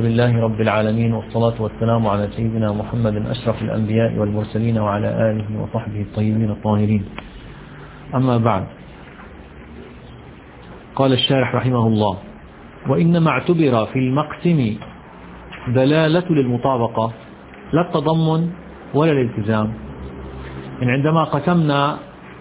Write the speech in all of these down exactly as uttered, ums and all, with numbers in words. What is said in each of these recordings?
لله رب العالمين، والصلاة والسلام على سيدنا محمد أشرف الأنبياء والمرسلين وعلى آله وصحبه الطيبين الطاهرين. أما بعد، قال الشارح رحمه الله: وإنما اعتبر في المقسم دلالة للمطابقة لا التضمن ولا الالتزام. يعني عندما قسمنا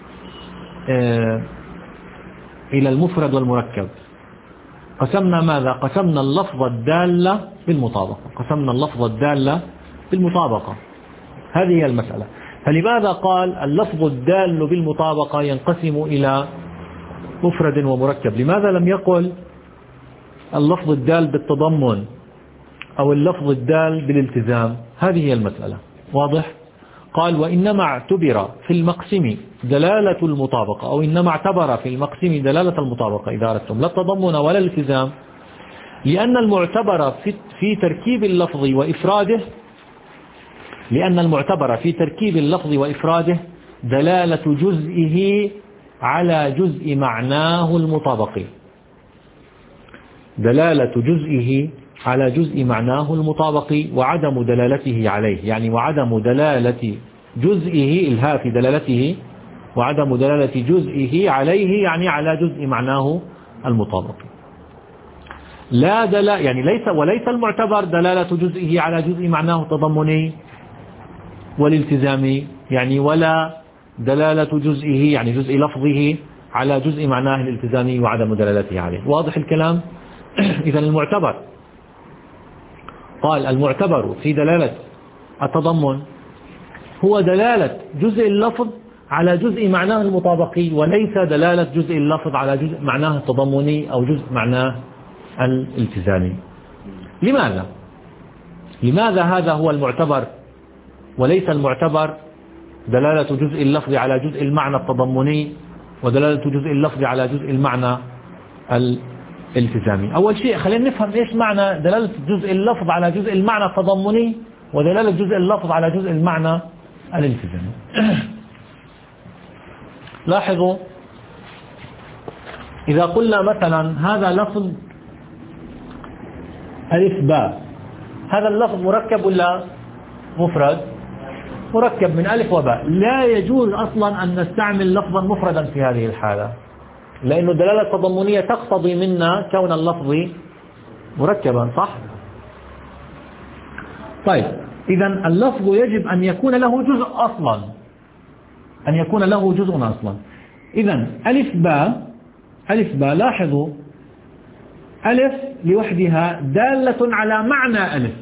إلى المفرد والمركب قسمنا ماذا؟ قسمنا اللفظ الدالة بالمطابقة قسمنا اللفظ الدالة بالمطابقة هذه هي المسألة. فلماذا قال اللفظ الدال بالمطابقة ينقسم إلى مفرد ومركب؟ لماذا لم يقل اللفظ الدال بالتضمن أو اللفظ الدال بالالتزام؟ هذه هي المسألة. واضح؟ قال: وإنما اعتبر في المقسم دلالة المطابقة، أو إنما اعتبر في المقسم دلالة المطابقة إذا أردتم، لا التضمن ولا الالتزام، لأن المعتبر في, في تركيب اللفظ وإفراده لأن المعتبر في تركيب اللفظ وإفراده دلالة جزئه على جزء معناه المطابق دلالة جزئه على جزء معناه المطابق وعدم دلالته عليه، يعني وعدم دلالة جزئه الهاء في دلالته وعدم دلالة جزئه عليه، يعني على جزء معناه المطابق. لا دلالة يعني ليس وليس المعتبر دلالة جزئه على جزء معناه التضمني والالتزامي، يعني ولا دلالة جزئه يعني جزء لفظه على جزء معناه الالتزامي وعدم دلالته عليه. واضح الكلام؟ إذا المعتبر، قال المعتبر في دلالة التضمن هو دلالة جزء اللفظ على جزء معناه المطابقي، وليس دلالة جزء اللفظ على جزء معناه التضمني أو جزء معناه الالتزامي. لماذا؟ لماذا هذا هو المعتبر وليس المعتبر دلالة جزء اللفظ على جزء المعنى التضمني ودلالة جزء اللفظ على جزء المعنى الالتزامي؟ أول شيء خلينا نفهم إيش معنى دلالة جزء اللفظ على جزء المعنى التضمني ودلالة جزء اللفظ على جزء المعنى الالتزامي. لاحظوا، إذا قلنا مثلا هذا لفظ ألف باء، هذا اللفظ مركب ولا مفرد؟ مركب من ألف وباء. لا يجوز أصلا أن نستعمل لفظا مفردا في هذه الحالة، لأن الدلالة التضمنية تقتضي منا كون اللفظ مركبا، صح؟ طيب، إذا اللفظ يجب أن يكون له جزء أصلا أن يكون له جزء أصلا. إذا ألف باء ألف باء لاحظوا، ألف لوحدها دالة على معنى ألف،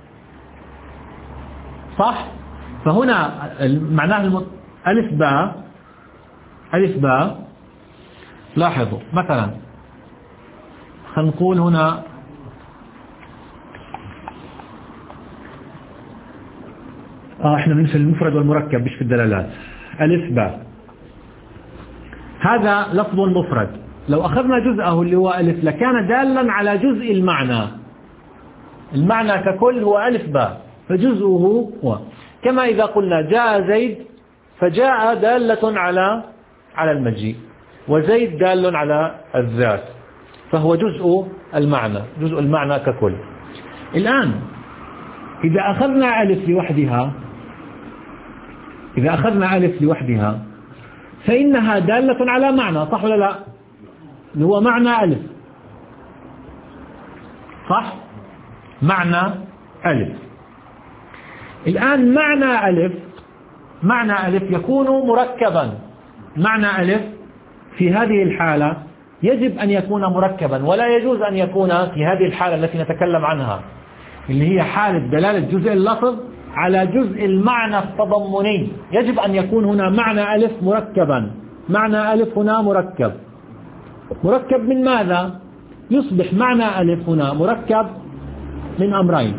صح؟ فهنا معناه المط... ألف باء ألف باء لاحظوا مثلا خلينا نقول هنا آه احنا بننسى المفرد والمركب مش في الدلالات. ألف باء هذا لفظ مفرد، لو أخذنا جزءه اللي هو ألف لكان دالا على جزء المعنى المعنى ككل هو ألف باء، فجزءه هو كما إذا قلنا جاء زيد، فجاء دالة على على المجيء، وزيد دال على الذات، فهو جزء المعنى جزء المعنى ككل. الآن إذا أخذنا ألف لوحدها إذا أخذنا ألف لوحدها فإنها دالة على معنى، صح ولا لا؟ اللي هو معنى ألف، صح؟ معنى ألف. الآن معنى ألف معنى ألف يكون مركبا. معنى ألف في هذه الحالة يجب أن يكون مركبا، ولا يجوز أن يكون في هذه الحالة التي نتكلم عنها اللي هي حالة دلالة جزء اللفظ على جزء المعنى التضمني. يجب أن يكون هنا معنى ألف مركبا. معنى ألف هنا مركب مركب من ماذا؟ يصبح معنى ألف هنا مركب من أمرين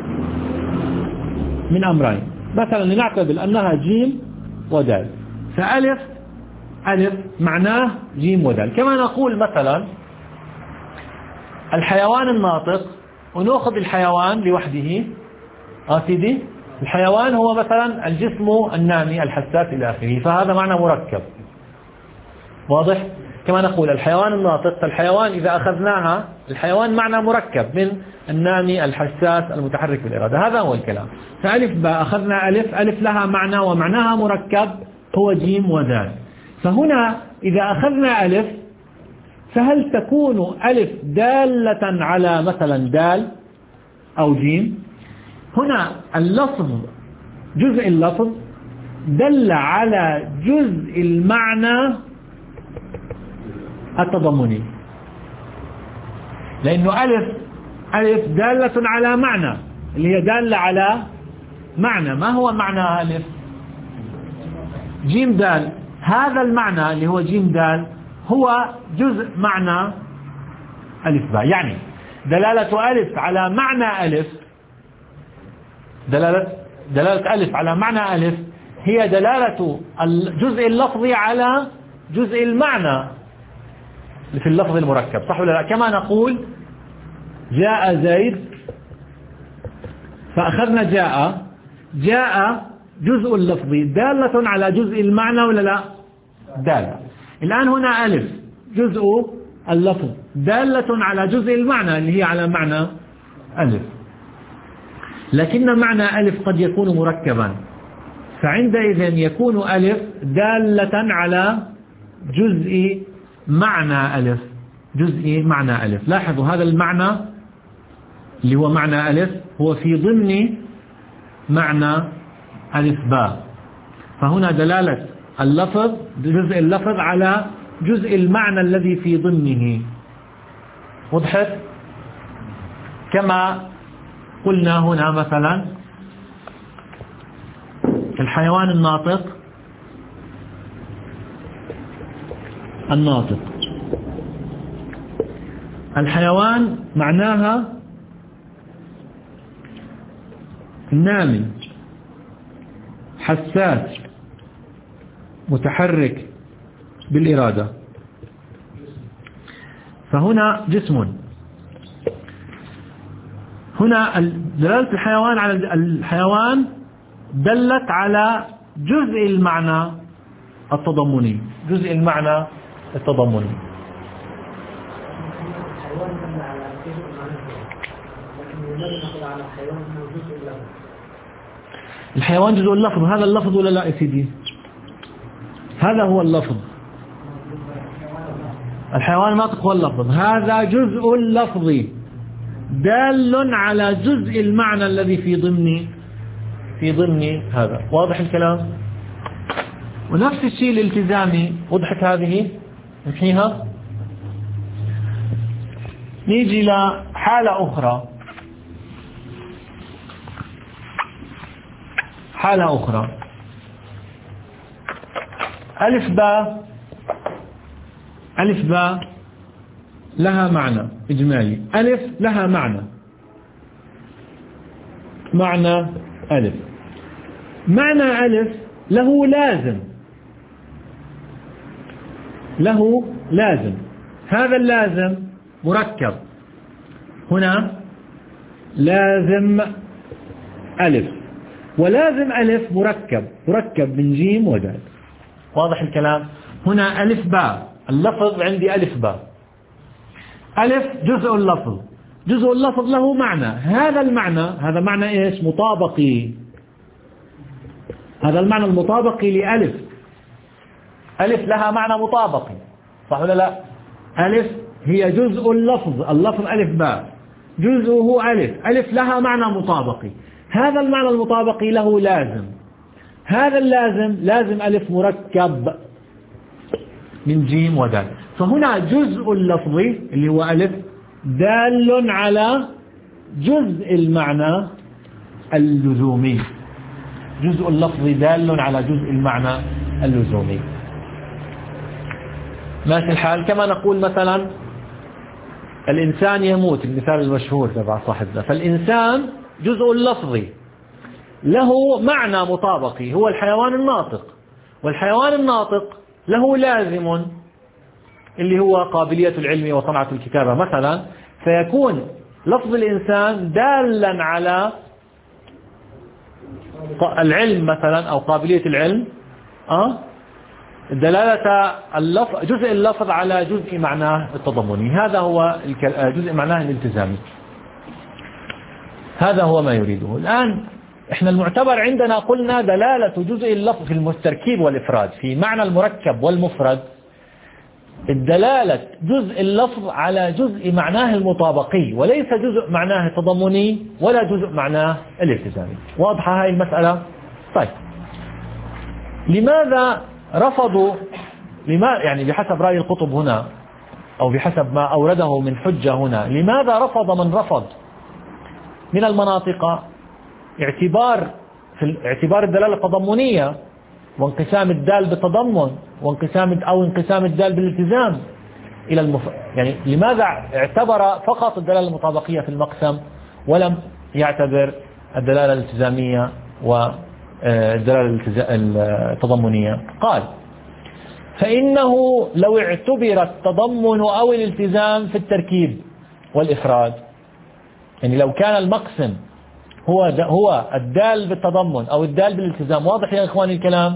من أمرين مثلا لنعتبر أنها جيم ودال، فألف ألف معناه جيم ودال. كما نقول مثلا الحيوان الناطق، ونأخذ الحيوان لوحده. آه سيدي، الحيوان هو مثلا الجسم النامي الحساس إلى آخره، فهذا معنى مركب. واضح؟ كما نقول الحيوان الناطق، فالحيوان إذا أخذناها الحيوان معنى مركب من النامي الحساس المتحرك بالإرادة، هذا هو الكلام. فألف باء أخذنا ألف، ألف لها معنى ومعناها مركب هو جيم ودال. فهنا إذا أخذنا ألف فهل تكون ألف دالة على مثلا دال أو جيم؟ هنا اللفظ جزء اللفظ دل على جزء المعنى التضمني، لأنه ألف ألف دالة على معنى اللي هي دالة على معنى. ما هو معنى ألف؟ جيم دال. هذا المعنى اللي هو جيم دال هو جزء معنى ألف باء. يعني دلالة ألف على معنى ألف، دلالة دلالة ألف على معنى ألف هي دلالة الجزء اللفظي على جزء المعنى في اللفظ المركب، صح ولا لا؟ كما نقول جاء زيد، فأخذنا جاء، جاء جزء اللفظي دالة على جزء المعنى ولا لا؟ دالة. الآن هنا ألف جزء اللفظ دالة على جزء المعنى اللي هي على معنى ألف، لكن معنى ألف قد يكون مركبا، فعندئذ يكون ألف دالة على جزء معنى ألف، جزء معنى ألف. لاحظوا هذا المعنى اللي هو معنى ألف هو في ضمن معنى ألف باء، فهنا دلالة اللفظ جزء اللفظ على جزء المعنى الذي في ضمنه. وضحت؟ كما قلنا هنا مثلا الحيوان الناطق، الناطق الحيوان معناها نامي حساس متحرك بالإرادة، فهنا جسم. هنا دلالة الحيوان على الحيوان دلت على جزء المعنى التضمني، جزء المعنى التضمني. الحيوان جزء اللفظ، هذا اللفظ ولا لا يا سيدي؟ هذا هو اللفظ. الحيوان الناطق هو اللفظ، هذا جزء اللفظ دال على جزء المعنى الذي في ضمن في ضمن هذا. واضح الكلام؟ ونفس الشيء الالتزامي. وضحت هذه؟ نحيها. نيجي لحالة أخرى، حالة أخرى ألف باء، ألف باء لها معنى إجمالي، ألف لها معنى، معنى ألف، معنى ألف له لازم، له لازم، هذا اللازم مركب. هنا لازم ألف، ولازم ألف مركب، مركب من جيم ودال. واضح الكلام؟ هنا ألف باء، اللفظ عندي ألف باء، ألف جزء اللفظ، جزء اللفظ له معنى، هذا المعنى هذا معنى إيش؟ مطابقي، هذا المعنى المطابقي لألف. ألف لها معنى مطابقي، صح ولا لا؟ ألف هي جزء اللفظ، اللفظ ألف باء، جزءه ألف، ألف لها معنى مطابقي، هذا المعنى المطابقي له لازم، هذا اللازم لازم ألف مركب من جيم ودال. فهنا جزء اللفظي اللي هو ألف دال على جزء المعنى اللزومي، جزء اللفظي دال على جزء المعنى اللزومي. ماشي الحال؟ كما نقول مثلا الإنسان يموت، المثال المشهور تبع صاحبنا، فالإنسان جزء اللفظي له معنى مطابقي هو الحيوان الناطق، والحيوان الناطق له لازم اللي هو قابلية العلم وصنعة الكتابة مثلا، فيكون لفظ الإنسان دالا على العلم مثلا أو قابلية العلم، أه؟ دلالة اللفظ جزء اللفظ على جزء معناه التضمني، هذا هو جزء معناه الالتزامي، هذا هو ما يريده. الآن احنا المعتبر عندنا قلنا دلالة جزء اللفظ في التركيب والإفراد في معنى المركب والمفرد، الدلالة جزء اللفظ على جزء معناه المطابقي وليس جزء معناه التضمني ولا جزء معناه الالتزامي. واضحة هاي المسألة؟ طيب لماذا رفضوا، لما يعني بحسب رأي القطب هنا أو بحسب ما أورده من حجة هنا، لماذا رفض من رفض من المناطق اعتبار في اعتبار الدلالة التضمنية وانقسام الدال بالتضمن وانقسام أو انقسام الدال بالالتزام إلى المف... يعني لماذا اعتبر فقط الدلالة المطابقية في المقسم ولم يعتبر الدلالة الالتزامية والدلالة التضمنية؟ قال فإنه لو اعتبر التضمن أو الالتزام في التركيب والإفراد، يعني لو كان المقسم هو هو الدال بالتضمن أو الدال بالالتزام، واضح يا إخواني الكلام؟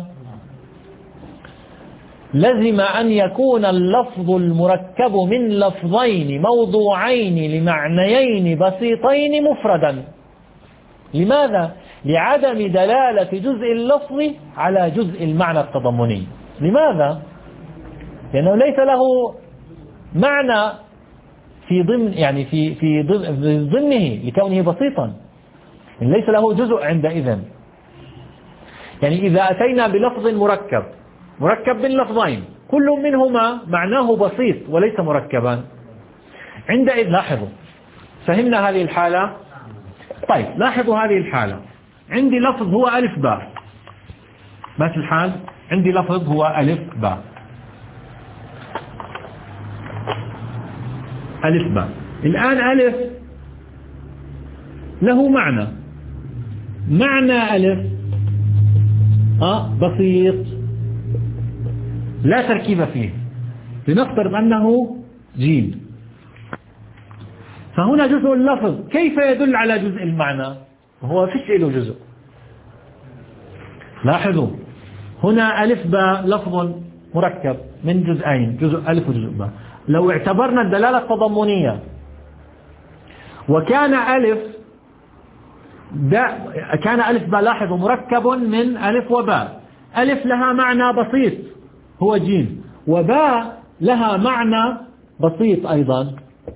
لزم أن يكون اللفظ المركب من لفظين موضوعين لمعنيين بسيطين مفردا. لماذا؟ لعدم دلالة جزء اللفظ على جزء المعنى التضمني. لماذا؟ لأنه ليس له معنى في ضمن يعني في في ضمنه لكونه بسيطا، ليس له جزء عندئذ. يعني إذا أتينا بلفظ مركب مركب من لفظين كل منهما معناه بسيط وليس مركبا، عندئذ لاحظوا، فهمنا هذه الحالة؟ طيب لاحظوا هذه الحالة، عندي لفظ هو ألف باء، ماشي الحال؟ عندي لفظ هو ألف باء، ألف باء. الآن ألف له معنى، معنى ألف آه بسيط لا تركيب فيه، لنفترض أنه جيم، فهنا جزء اللفظ كيف يدل على جزء المعنى؟ هو فيش له جزء. لاحظوا هنا ألف باء لفظ مركب من جزئين، جزء ألف وجزء باء. لو اعتبرنا الدلالة التضمنية وكان ألف كان ألف باء، لاحظوا مركب من ألف وباء، ألف لها معنى بسيط هو جيم، وباء لها معنى بسيط أيضا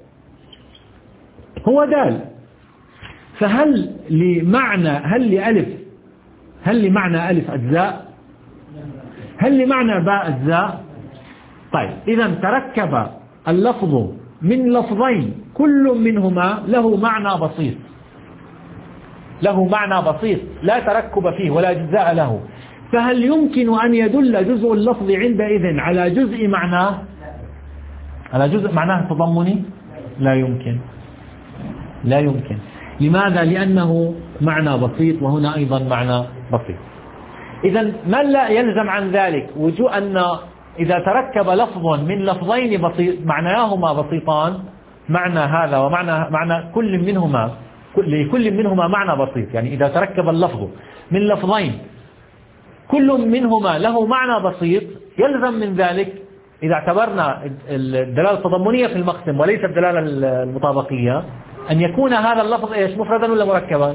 هو دال. فهل لمعنى هل لألف هل لمعنى ألف أجزاء؟ هل لمعنى باء أجزاء؟ طيب إذا تركب اللفظ من لفظين كل منهما له معنى بسيط، له معنى بسيط لا تركب فيه ولا أجزاء له، فهل يمكن أن يدل جزء اللفظ عندئذ على جزء معناه على جزء معناه التضمني؟ لا يمكن، لا يمكن. لماذا؟ لأنه معنى بسيط وهنا أيضا معنى بسيط. إذا ما لا يلزم عن ذلك وجوء أن إذا تركب لفظ من لفظين بسيط معناهما بسيطان، معنى هذا ومعنى معنى كل منهما لكل منهما معنى بسيط، يعني إذا تركب اللفظ من لفظين كل منهما له معنى بسيط، يلزم من ذلك إذا اعتبرنا الدلالة التضمنية في المقسم وليس الدلالة المطابقية أن يكون هذا اللفظ إيش؟ مفردا ولا مركبا؟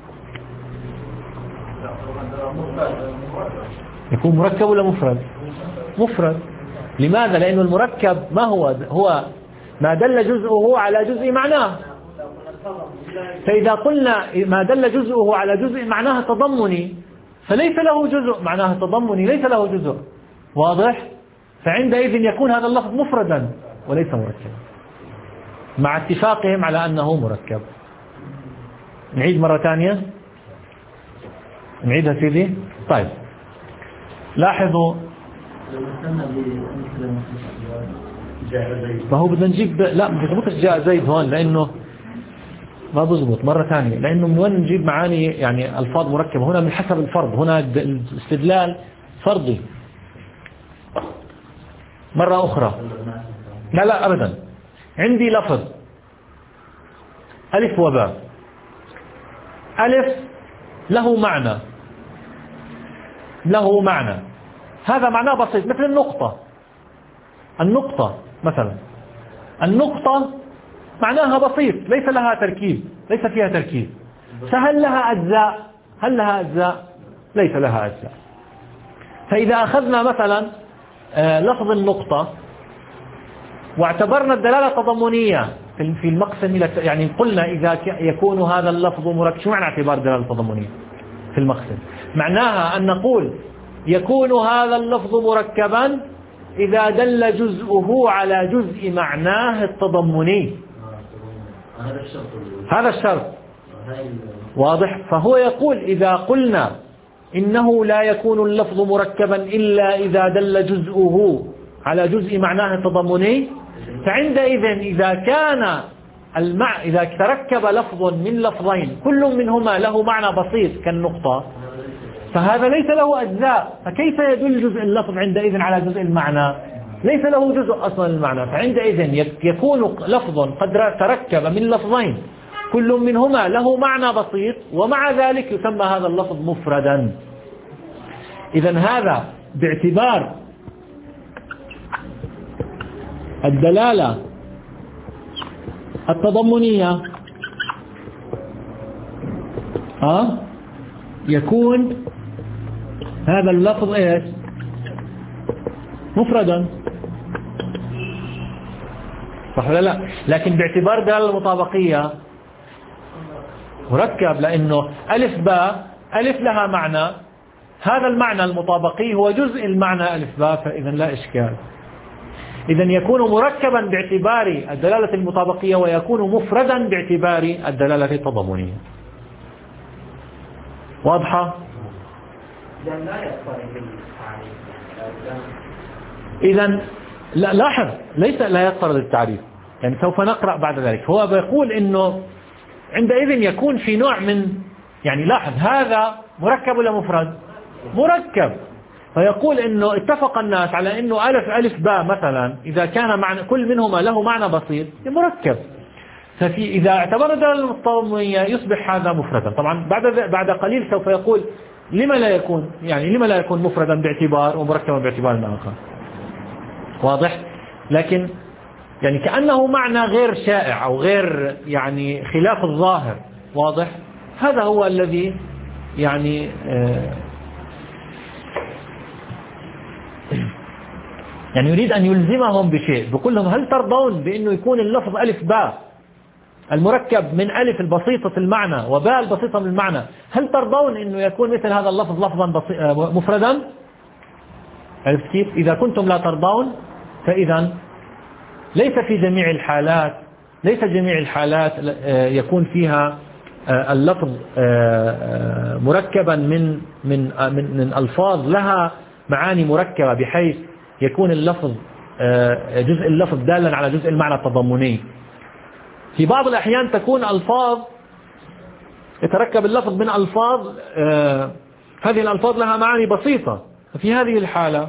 يكون مركب ولا مفرد؟ مفرد. لماذا؟ لأن المركب ما هو هو ما دل جزءه على جزء معناه، فإذا قلنا ما دل جزءه على جزء معناه تضمني فليس له جزء معناه تضمني، ليس له جزء، واضح؟ فعندئذ يكون هذا اللفظ مفردا وليس مركبا مع اتفاقهم على أنه مركب. نعيد مرة ثانية، نعيدها سيدي. طيب لاحظوا، فهو بدنا نجيب لا مش جاء زيد هون لأنه ما بزبط. مرة ثانية، لأنه من وين نجيب معاني يعني ألفاظ مركبة؟ هنا من حسب الفرض، هنا الاستدلال فرضي. مرة أخرى، لا لا أبدا، عندي لفظ ألف وباء، ألف له معنى له معنى هذا معناه بسيط، مثل النقطة. النقطة مثلا، النقطة معناها بسيط، ليس لها تركيب، ليس فيها تركيب. فهل لها أجزاء؟ هل لها أجزاء؟ ليس لها أجزاء. فإذا أخذنا مثلا لفظ النقطة واعتبرنا الدلالة التضمنية في المقسم، يعني قلنا إذا يكون هذا اللفظ مركب، شو معنى اعتبار الدلالة التضمنية في المقسم؟ معناها أن نقول يكون هذا اللفظ مركبا إذا دل جزءه على جزء معناه التضمني. هذا الشرط واضح. فهو يقول إذا قلنا إنه لا يكون اللفظ مركبا إلا إذا دل جزءه على جزء معناه التضمني، فعندئذ إذا كان المع... إذا تركب لفظ من لفظين كل منهما له معنى بسيط كالنقطة، فهذا ليس له أجزاء، فكيف يدل جزء اللفظ عندئذ على جزء المعنى؟ ليس له جزء أصلا المعنى. فعندئذ يكون لفظ قد تركب من لفظين كل منهما له معنى بسيط، ومع ذلك يسمى هذا اللفظ مفردا. إذن هذا باعتبار الدلالة التضمنية أه؟ يكون هذا اللفظ إيش؟ مفردا، صح ولا لا؟ لكن باعتبار الدلالة المطابقية مركب، لأنه ألف باء، ألف لها معنى، هذا المعنى المطابقي هو جزء المعنى ألف باء، فإذا لا إشكال. إذا يكون مركبا باعتبار الدلالة المطابقية، ويكون مفردا باعتبار الدلالة التضمنية. واضحة؟ إذا لا لاحظ، ليس لا يضطرد التعريف، يعني سوف نقرأ بعد ذلك. هو بيقول إنه عندئذ يكون في نوع من، يعني لاحظ هذا مركب ولا مفرد؟ مركب. فيقول إنه اتفق الناس على إنه ألف ألف باء مثلا إذا كان معنى كل منهما له معنى بسيط مركب. ففي إذا اعتبر الدلالة التضمنية يصبح هذا مفردا. طبعا بعد بعد قليل سوف يقول لما لا يكون، يعني لما لا يكون مفردا باعتبار ومركبا باعتبار آخر. واضح؟ لكن يعني كأنه معنى غير شائع أو غير يعني خلاف الظاهر. واضح؟ هذا هو الذي يعني آه يعني يريد أن يلزمهم بشيء، بيقول لهم هل ترضون بأنه يكون اللفظ ألف باء المركب من ألف البسيطة المعنى وباء البسيطة من المعنى، هل ترضون أنه يكون مثل هذا اللفظ لفظا مفردا؟ عرفت كيف؟ إذا كنتم لا ترضون فإذا ليس في جميع الحالات ليس جميع الحالات يكون فيها اللفظ مركبا من من من, من ألفاظ لها معاني مركبة، بحيث يكون اللفظ جزء اللفظ دالا على جزء المعنى التضمني. في بعض الأحيان تكون ألفاظ يتركب اللفظ من ألفاظ هذه الألفاظ لها معاني بسيطة، ففي هذه الحالة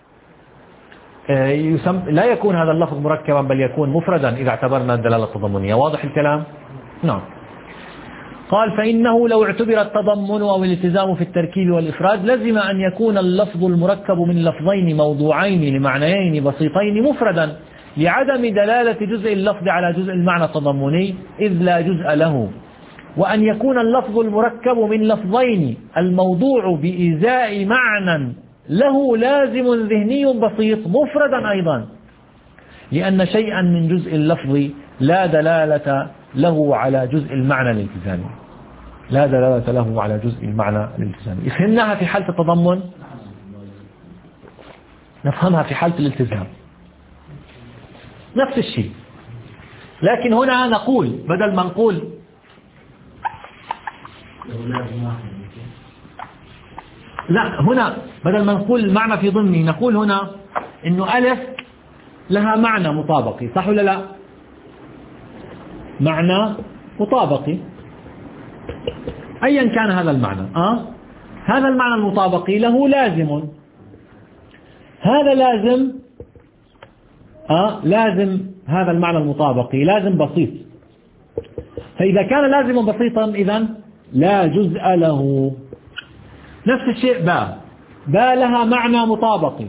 يسم لا يكون هذا اللفظ مركبا بل يكون مفردا إذا اعتبرنا الدلالة التضمنية. واضح الكلام؟ نعم. قال فإنه لو اعتبر التضمن أو الالتزام في التركيب والإفراد لزم أن يكون اللفظ المركب من لفظين موضوعين لمعنيين بسيطين مفردا لعدم دلالة جزء اللفظ على جزء المعنى التضمني إذ لا جزء له، وأن يكون اللفظ المركب من لفظين الموضوع بإزاء معنى له لازم ذهني بسيط مفردا أيضا، لأن شيئا من جزء اللفظ لا دلالة له على جزء المعنى الالتزامي لا دلالة له على جزء المعنى الالتزامي. فهمناها في حالة التضمن، نفهمها في حالة الالتزام نفس الشيء. لكن هنا نقول بدل ما نقول لا هنا بدل ما نقول المعنى في ضمني نقول هنا إنه ألف لها معنى مطابقي، صح ولا لا؟ معنى مطابقي أيا كان هذا المعنى آه؟ هذا المعنى المطابقي له لازم، هذا لازم آه؟ لازم هذا المعنى المطابقي لازم بسيط، فإذا كان لازما بسيطا إذن لا جزء له. نفس الشيء باء باء لها معنى مطابقي،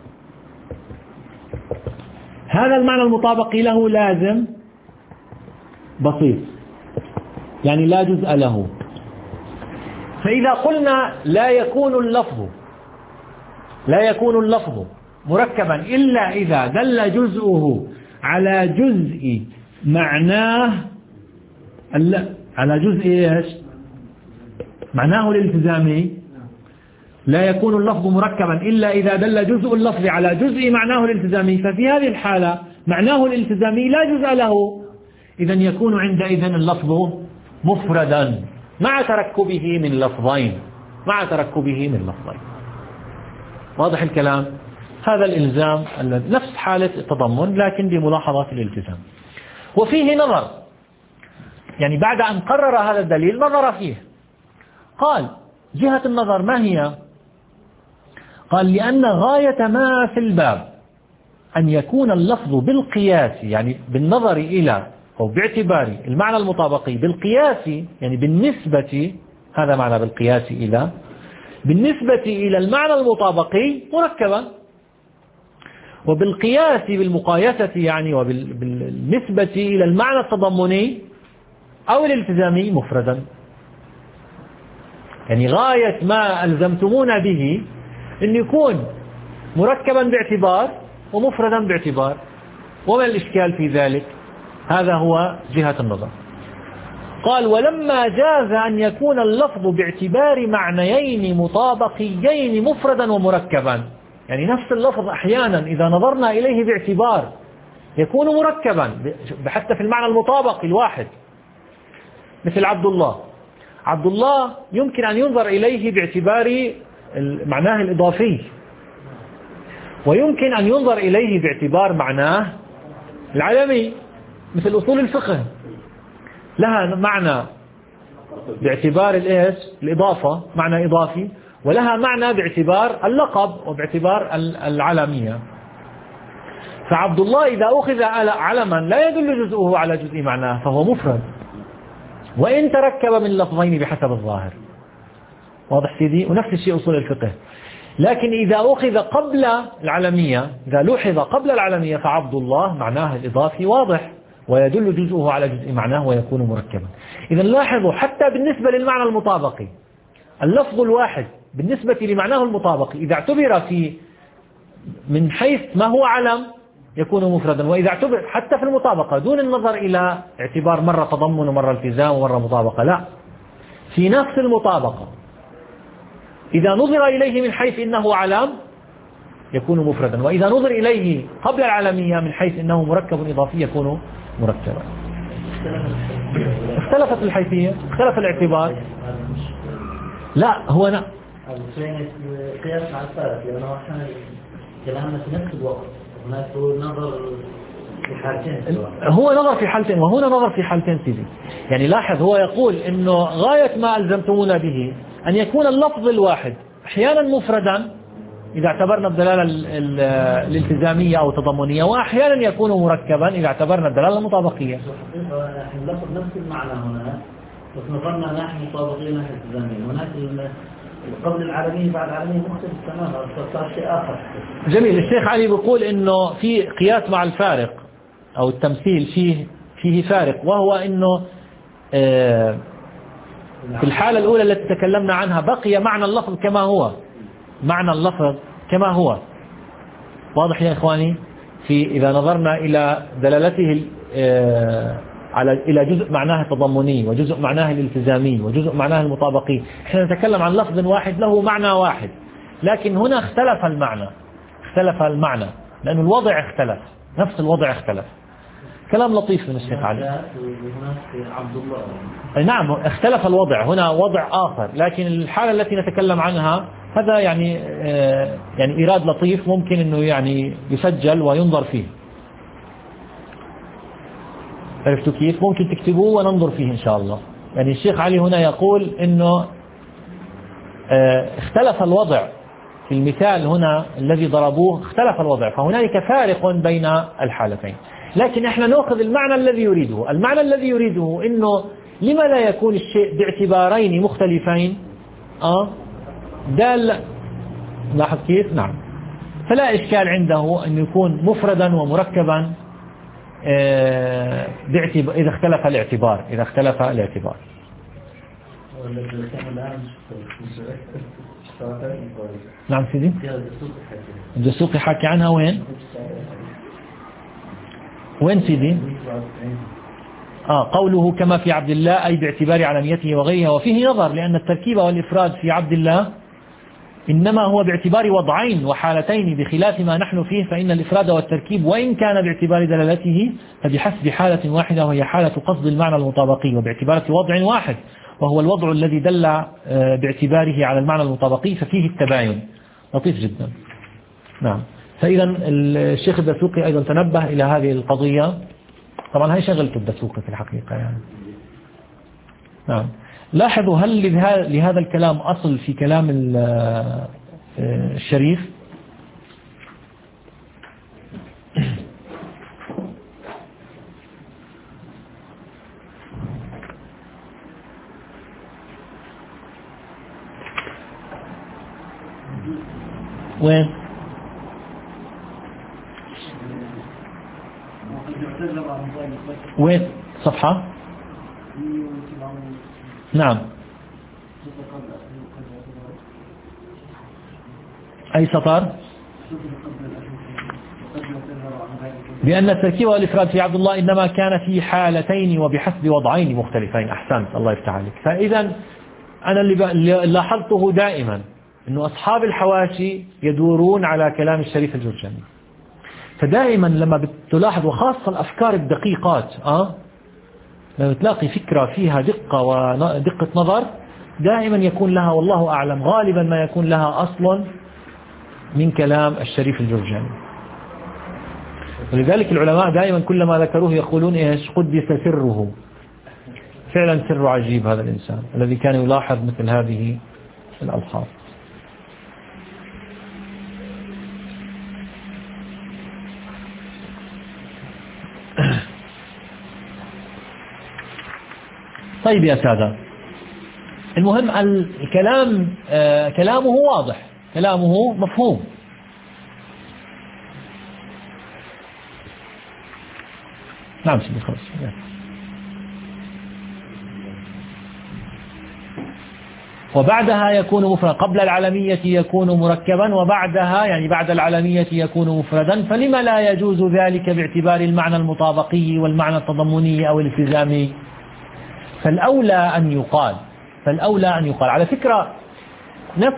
هذا المعنى المطابقي له لازم بسيط يعني لا جزء له. فإذا قلنا لا يكون اللفظ لا يكون اللفظ مركبا إلا إذا دل جزءه على جزء معناه على جزء إيش معناه الالتزامي، لا يكون اللفظ مركبا إلا إذا دل جزء اللفظ على جزء معناه الالتزامي، ففي هذه الحالة معناه الالتزامي لا جزء له، إذن يكون عندئذ اللفظ مفردا مع تركبه من لفظين مع تركبه من لفظين. واضح الكلام؟ هذا الإلزام نفس حالة التضمن لكن بملاحظة الالتزام. وفيه نظر، يعني بعد أن قرر هذا الدليل نظر فيه، قال جهة النظر ما هي؟ قال لأن غاية ما في الباب أن يكون اللفظ بالقياس، يعني بالنظر إلى أو باعتبار المعنى المطابقي بالقياس، يعني بالنسبة، هذا معنى بالقياس إلى، بالنسبة إلى المعنى المطابقي مركبا، وبالقياس بالمقايسة يعني وبالنسبة إلى المعنى التضمني أو الالتزامي مفردا. يعني غاية ما ألزمتمونا به أن يكون مركبا باعتبار ومفردا باعتبار، وما الإشكال في ذلك؟ هذا هو جهة النظر. قال ولما جاز أن يكون اللفظ باعتبار معنيين مطابقيين مفردا ومركبا، يعني نفس اللفظ أحيانا إذا نظرنا إليه باعتبار يكون مركبا حتى في المعنى المطابق الواحد، مثل عبد الله. عبد الله يمكن أن ينظر إليه باعتبار معناه الإضافي، ويمكن أن ينظر إليه باعتبار معناه العلمي، مثل أصول الفقه لها معنى باعتبار الإيش الإضافة، معنى إضافي، ولها معنى باعتبار اللقب وباعتبار العلمية. فعبد الله إذا أخذ علما لا يدل جزءه على جزء معناه فهو مفرد، وإن تركب من لفظين بحسب الظاهر. واضح سيدي؟ ونفس الشيء أصول الفقه. لكن إذا أخذ قبل العلمية، إذا لوحظ قبل العلمية فعبد الله معناه الإضافي واضح ويدل جزءه على جزء معناه ويكون مركبا. إذا لاحظوا حتى بالنسبة للمعنى المطابقي اللفظ الواحد بالنسبة لمعناه المطابقي إذا اعتبر في من حيث ما هو علم يكون مفردا، وإذا اعتبر حتى في المطابقة دون النظر إلى اعتبار مرة تضمن ومرة التزام ومرة مطابقة، لا، في نفس المطابقة إذا نظر إليه من حيث إنه علم يكون مفردا، وإذا نظر إليه قبل العلمية من حيث إنه مركب إضافي يكون مركبا. اختلفت الحيثية، اختلف الاعتبار. لا هو لا قياس مع الفارق، لأنه احنا كلامنا في نفس الوقت، هناك نظر في حالتين، هو نظر في حالتين وهنا نظر في حالتين سيدي. يعني لاحظ هو يقول إنه غاية ما ألزمتمونا به أن يكون اللفظ الواحد أحيانا مفردا إذا اعتبرنا الدلالة الالتزامية أو التضمنية، وأحيانا يكون مركبا إذا اعتبرنا الدلالة المطابقية. نحن نأخذ نفس المعنى هنا، بس نظرنا نحن مطابقين نحن التزامين، هناك قبل العالمية بعد العالمية مختلف تماما، صار شيء آخر. جميل. الشيخ علي بيقول إنه في قياس مع الفارق أو التمثيل فيه فيه فارق، وهو إنه آه في الحالة الأولى التي تكلمنا عنها بقي معنى اللفظ كما هو، معنى اللفظ كما هو. واضح يا إخواني؟ في إذا نظرنا إلى دلالته على إلى جزء معناه التضمني وجزء معناه الالتزامي وجزء معناه المطابقي، احنا نتكلم عن لفظ واحد له معنى واحد، لكن هنا اختلف المعنى، اختلف المعنى لأن الوضع اختلف، نفس الوضع اختلف. كلام لطيف من الشيخ علي. نعم اختلف الوضع، هنا وضع آخر، لكن الحالة التي نتكلم عنها هذا يعني يعني إيراد لطيف ممكن إنه يعني يسجل وينظر فيه. عرفتوا كيف؟ ممكن تكتبوه وننظر فيه إن شاء الله. يعني الشيخ علي هنا يقول إنه اختلف الوضع في المثال هنا الذي ضربوه، اختلف الوضع، فهنالك فارق بين الحالتين، لكن احنا نأخذ المعنى الذي يريده. المعنى الذي يريده إنه لما لا يكون الشيء باعتبارين مختلفين؟ آه دال لاحظ كيف؟ نعم. فلا إشكال عنده أن يكون مفردا ومركبا إذا اختلف الاعتبار إذا اختلف الاعتبار نعم سيدي. الدسوقي حكي عنها وين وين سيدي؟ آه قوله كما في عبد الله أي باعتبار علميته وغيرها، وفيه نظر لأن التركيب والإفراد في عبد الله إنما هو باعتبار وضعين وحالتين بخلاف ما نحن فيه، فإن الإفراد والتركيب وإن كان باعتبار دلالته فبحسب حالة واحدة وهي حالة قصد المعنى المطابقي، وباعتبار وضع واحد وهو الوضع الذي دل باعتباره على المعنى المطابقي ففيه التباين. لطيف جدا. نعم. فإذا الشيخ الدسوقي أيضا تنبه إلى هذه القضية. طبعا هي شغلة الدسوقي في الحقيقة يعني. نعم. لاحظوا هل لهذا الكلام أصل في كلام الشريف؟ وين؟ وين صفحة؟ نعم. أي سطر؟ بأن التركيب والإفراد في عبد الله إنما كان في حالتين وبحسب وضعين مختلفين. أحسنت، الله يفتح عليك. فإذا أنا اللي لاحظته دائما أنه أصحاب الحواشي يدورون على كلام الشريف الجرجاني، فدائما لما بتلاحظ وخاصة الأفكار الدقيقات أه لما تلاقي فكرة فيها دقة ودقة نظر دائما يكون لها والله أعلم غالبا ما يكون لها أصل من كلام الشريف الجرجاني. ولذلك العلماء دائما كلما ذكروه يقولون إيش؟ قدس سره. فعلا سر عجيب هذا الإنسان الذي كان يلاحظ مثل هذه الألفاظ. طيب يا سادة، المهم الكلام آه كلامه واضح، كلامه مفهوم. نعم سيدي خلاص. وبعدها يكون مفردا، قبل العلمية يكون مركبا، وبعدها يعني بعد العلمية يكون مفردا. فلما لا يجوز ذلك باعتبار المعنى المطابقي والمعنى التضمني أو الالتزامي؟ فالأولى أن يقال فالأولى أن يقال على فكرة نفس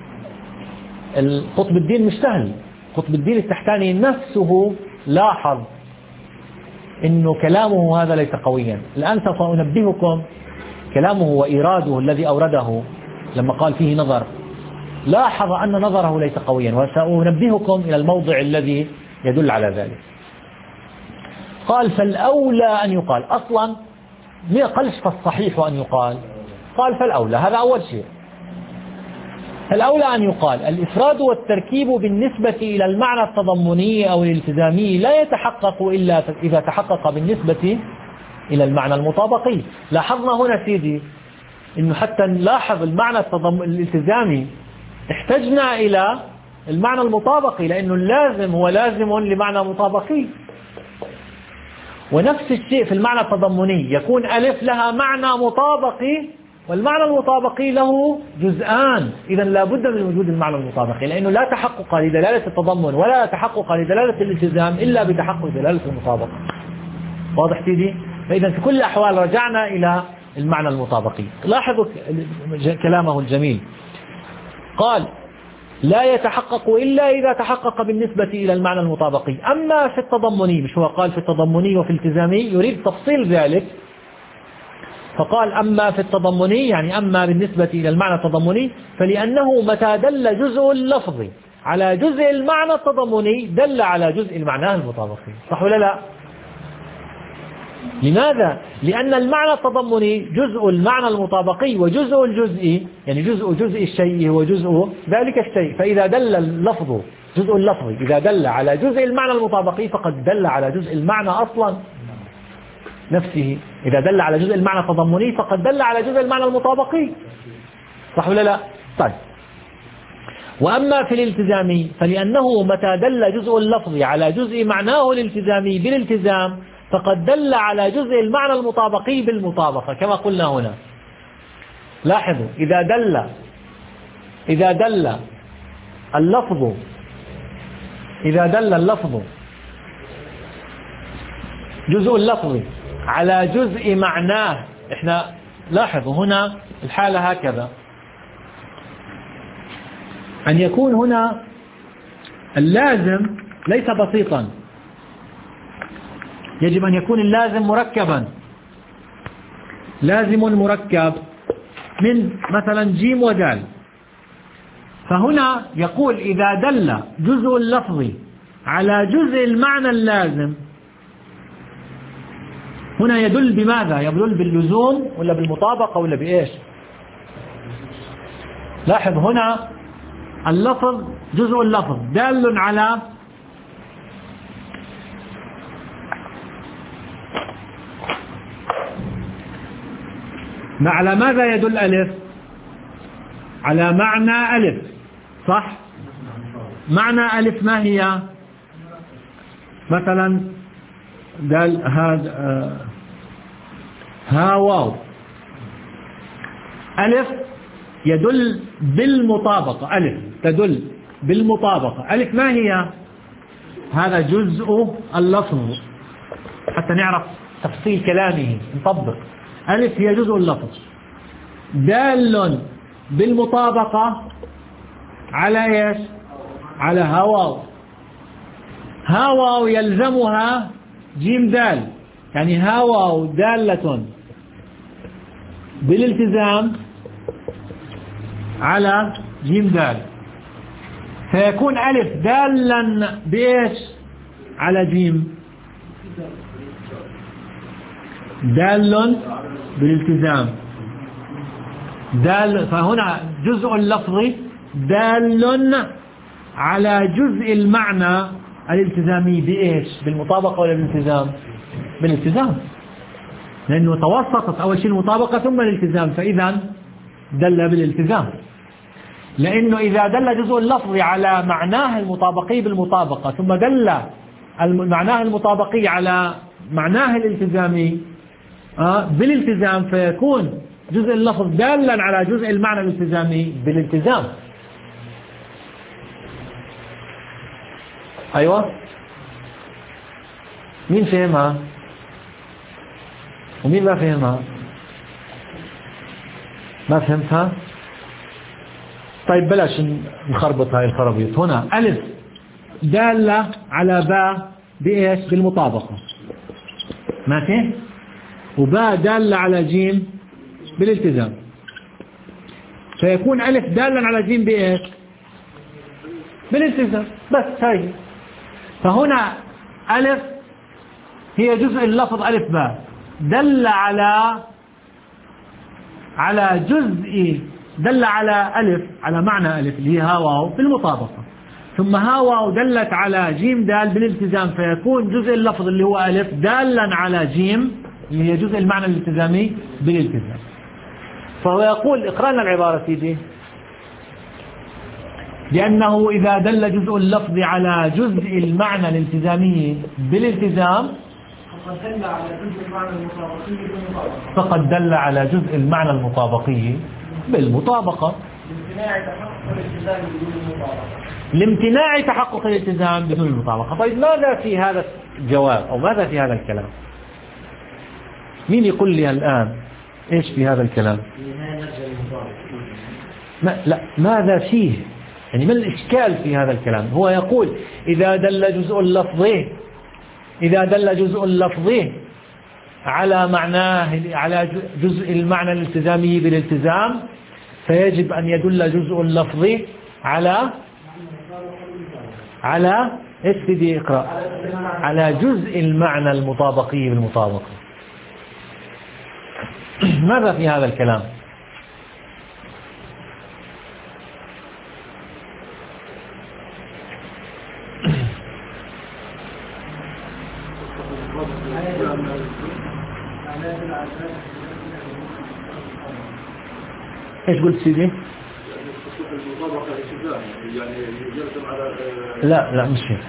قطب الدين مش سهل. قطب الدين التحتاني نفسه لاحظ إنه كلامه هذا ليس قويا. الآن سوف أنبهكم كلامه وإيراده الذي أورده لما قال فيه نظر، لاحظ أن نظره ليس قويا، وسأنبهكم إلى الموضع الذي يدل على ذلك. قال فالأولى أن يقال. أصلا ما قالش فالصحيح أن يقال، قال فالأولى. هذا أول شيء. الأولى أن يقال الإفراد والتركيب بالنسبة إلى المعنى التضمني أو الالتزامي لا يتحقق إلا إذا تحقق بالنسبة إلى المعنى المطابقي. لاحظنا هنا سيدي إنه حتى نلاحظ المعنى التضم... الالتزامي احتجنا إلى المعنى المطابقي، لأنه اللازم هو لازم لمعنى مطابقي. ونفس الشيء في المعنى التضمني، يكون ألف لها معنى مطابقي والمعنى المطابقي له جزءان. إذا لا بد من وجود المعنى المطابقي، لأنه لا تحقق لدلالة التضمن ولا تحقق لدلالة الالتزام إلا بتحقق دلالة المطابقة. واضح سيدي؟ فإذا في كل الأحوال رجعنا إلى المعنى المطابقي. لاحظوا كلامه الجميل. قال لا يتحقق إلا إذا تحقق بالنسبة إلى المعنى المطابقي. أما في التضمني، مش هو قال في التضمني وفي الالتزامي، يريد تفصيل ذلك، فقال أما في التضمني يعني أما بالنسبة إلى المعنى التضمني فلأنه متى دل جزء اللفظ على جزء المعنى التضمني دل على جزء المعنى المطابقي. صح ولا لا؟ لماذا؟ لأن المعنى التضمني جزء المعنى المطابقي وجزء الجزء، يعني جزء جزء الشيء هو جزء ذلك الشيء. فإذا دل اللفظ جزء اللفظ إذا دل على جزء المعنى المطابقي فقد دل على جزء المعنى أصلا نفسه. إذا دل على جزء المعنى التضمني فقد دل على جزء المعنى المطابقي. صح ولا لا؟ طيب. وأما في الالتزامي فلأنه متى دل جزء اللفظ على جزء معناه الالتزامي بالالتزام فقد دل على جزء المعنى المطابقي بالمطابقة كما قلنا هنا. لاحظوا إذا دل إذا دل اللفظ إذا دل اللفظ جزء اللفظ على جزء معناه، احنا لاحظوا هنا الحالة هكذا، أن يكون هنا اللازم ليس بسيطا، يجب أن يكون اللازم مركبا، لازم مركب من مثلا جيم ودال. فهنا يقول إذا دل جزء اللفظ على جزء المعنى اللازم، هنا يدل بماذا؟ يدل باللزوم ولا بالمطابقة ولا بإيش؟ لاحظ هنا اللفظ جزء اللفظ دال على على ماذا يدل ألف؟ على معنى ألف، صح؟ معنى ألف ما هي؟ مثلا دال هذا ها واو، ألف يدل بالمطابقة، ألف تدل بالمطابقة. ألف ما هي؟ هذا جزء اللفظ حتى نعرف تفصيل كلامه نطبق. ألف هي جزء اللفظ دال بالمطابقة على إيش؟ على ها واو. ها واو يلزمها جيم دال، يعني ها واو دالة بالالتزام على جيم دال، فيكون ألف دالا بإيش؟ على جيم، دال بالالتزام دال. فهنا جزء اللفظ دال على جزء المعنى الالتزامي بإيش؟ بالمطابقة ولا بالالتزام؟ بالالتزام، لأنه توسطت أول شيء المطابقة ثم الالتزام، فإذا دل بالالتزام. لأنه إذا دل جزء اللفظ على معناه المطابقي بالمطابقة ثم دل معناه المطابقي على معناه الالتزامي بالالتزام، فيكون جزء اللفظ دالا على جزء المعنى الالتزامي بالالتزام. أيوة، مين فهمها ومين ما فهمها؟ ما فهمتها؟ طيب بلاش نخربط هاي الخرابيط. هنا ألف دالة على باء بإيش؟ بالمطابقة، ماشي، وباء دالة على جيم بالالتزام، فيكون ألف دالا على جيم بإيش؟ بالالتزام بس. هاي فهنا ألف هي جزء اللفظ ألف باء دل على على جزء دل على ألف على معنى ألف اللي هي ها واو بالمطابقة، ثم ها واو دلت على جيم دال بالالتزام، فيكون جزء اللفظ اللي هو ألف دالا على جيم اللي هي جزء المعنى الالتزامي بالالتزام. فهو يقول اقرأنا العبارة سيدي، لأنه إذا دل جزء اللفظ على جزء المعنى الالتزامي بالالتزام فقد دل على جزء المعنى المطابقي بالمطابقة لامتناع تحقق الالتزام بدون المطابقة. طيب ماذا في هذا الجواب أو ماذا في هذا الكلام؟ مين يقول لي الآن إيش في هذا الكلام؟ ما لا ماذا فيه؟ يعني ما الإشكال في هذا الكلام؟ هو يقول إذا دل جزء اللفظ إذا دل جزء اللفظ على معناه على جزء المعنى الالتزامي بالالتزام فيجب أن يدل جزء اللفظ على على ايش بدي اقرأ؟ على جزء المعنى المطابقي بالمطابقة. ماذا في هذا الكلام؟ ايش قلت سيدي؟ المطابقة الالتزام، لا لا مش هيك.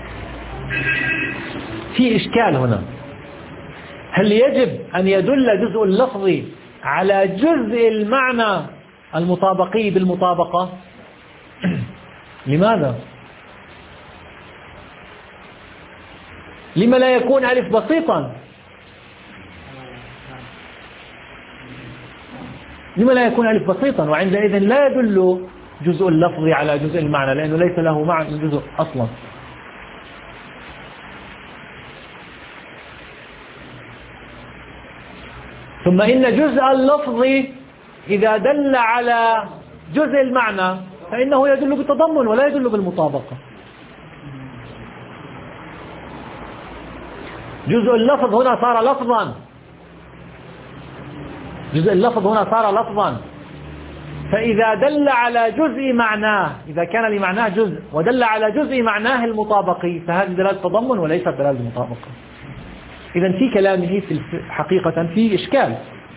في إشكال هنا. هل يجب أن يدل جزء اللفظ على جزء المعنى المطابقي بالمطابقة؟ لماذا؟ لما لا يكون ألف بسيطا؟ لما لا يكون ألف بسيطا؟ وعندئذ لا يدل جزء اللفظ على جزء المعنى، لأنه ليس له معنى جزء أصلا. ثم إن جزء اللفظ إذا دل على جزء المعنى فإنه يدل بالتضمن ولا يدل بالمطابقة. جزء اللفظ هنا صار لفظا، جزء اللفظ هنا صار لفظا، فإذا دل على جزء معناه، إذا كان لمعناه جزء ودل على جزء معناه المطابقي فهذه دلالة تضمن وليست دلالة مطابقة. إذا في كلامه في حقيقة في إشكال.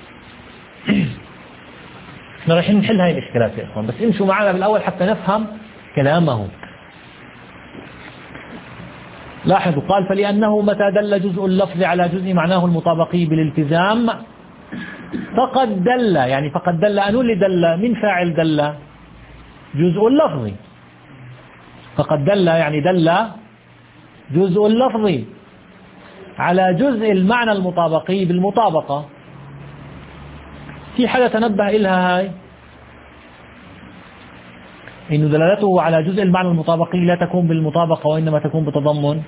احنا رايحين نحل هاي الإشكالات يا إخوان، بس امشوا معنا بالأول حتى نفهم كلامه. لاحظوا قال فلأنه متى دل جزء اللفظ على جزء معناه المطابقي بالالتزام فقد دل، يعني فقد دل أنو اللي دل من فاعل دل جزء اللفظ، فقد دل يعني دل جزء اللفظ على جزء المعنى المطابقي بالمطابقة. في حاجة تنبه إلها هاي، إن دلالته على جزء المعنى المطابقي لا تكون بالمطابقة وإنما تكون بتضمن.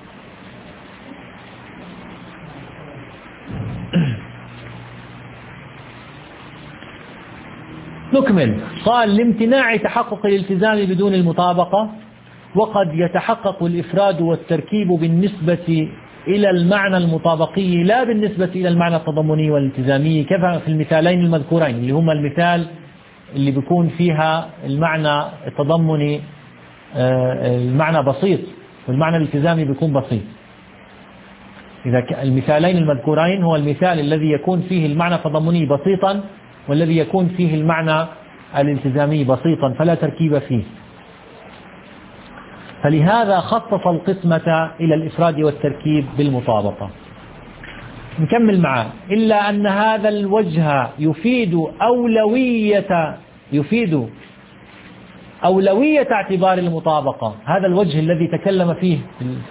نكمل. قال لامتناع تحقق الالتزام بدون المطابقة، وقد يتحقق الإفراد والتركيب بالنسبة إلى المعنى المطابقي لا بالنسبة إلى المعنى التضمني والالتزامي، كما في المثالين المذكورين اللي هما المثال اللي بيكون فيها المعنى التضمني المعنى بسيط والمعنى الالتزامي بيكون بسيط. إذا المثالين المذكورين هو المثال الذي يكون فيه المعنى التضمني بسيطا والذي يكون فيه المعنى الالتزامي بسيطا فلا تركيب فيه، فلهذا خصص القسمة إلى الإفراد والتركيب بالمطابقة. نكمل معه. إلا أن هذا الوجه يفيد أولوية يفيد أولوية اعتبار المطابقة. هذا الوجه الذي تكلم فيه في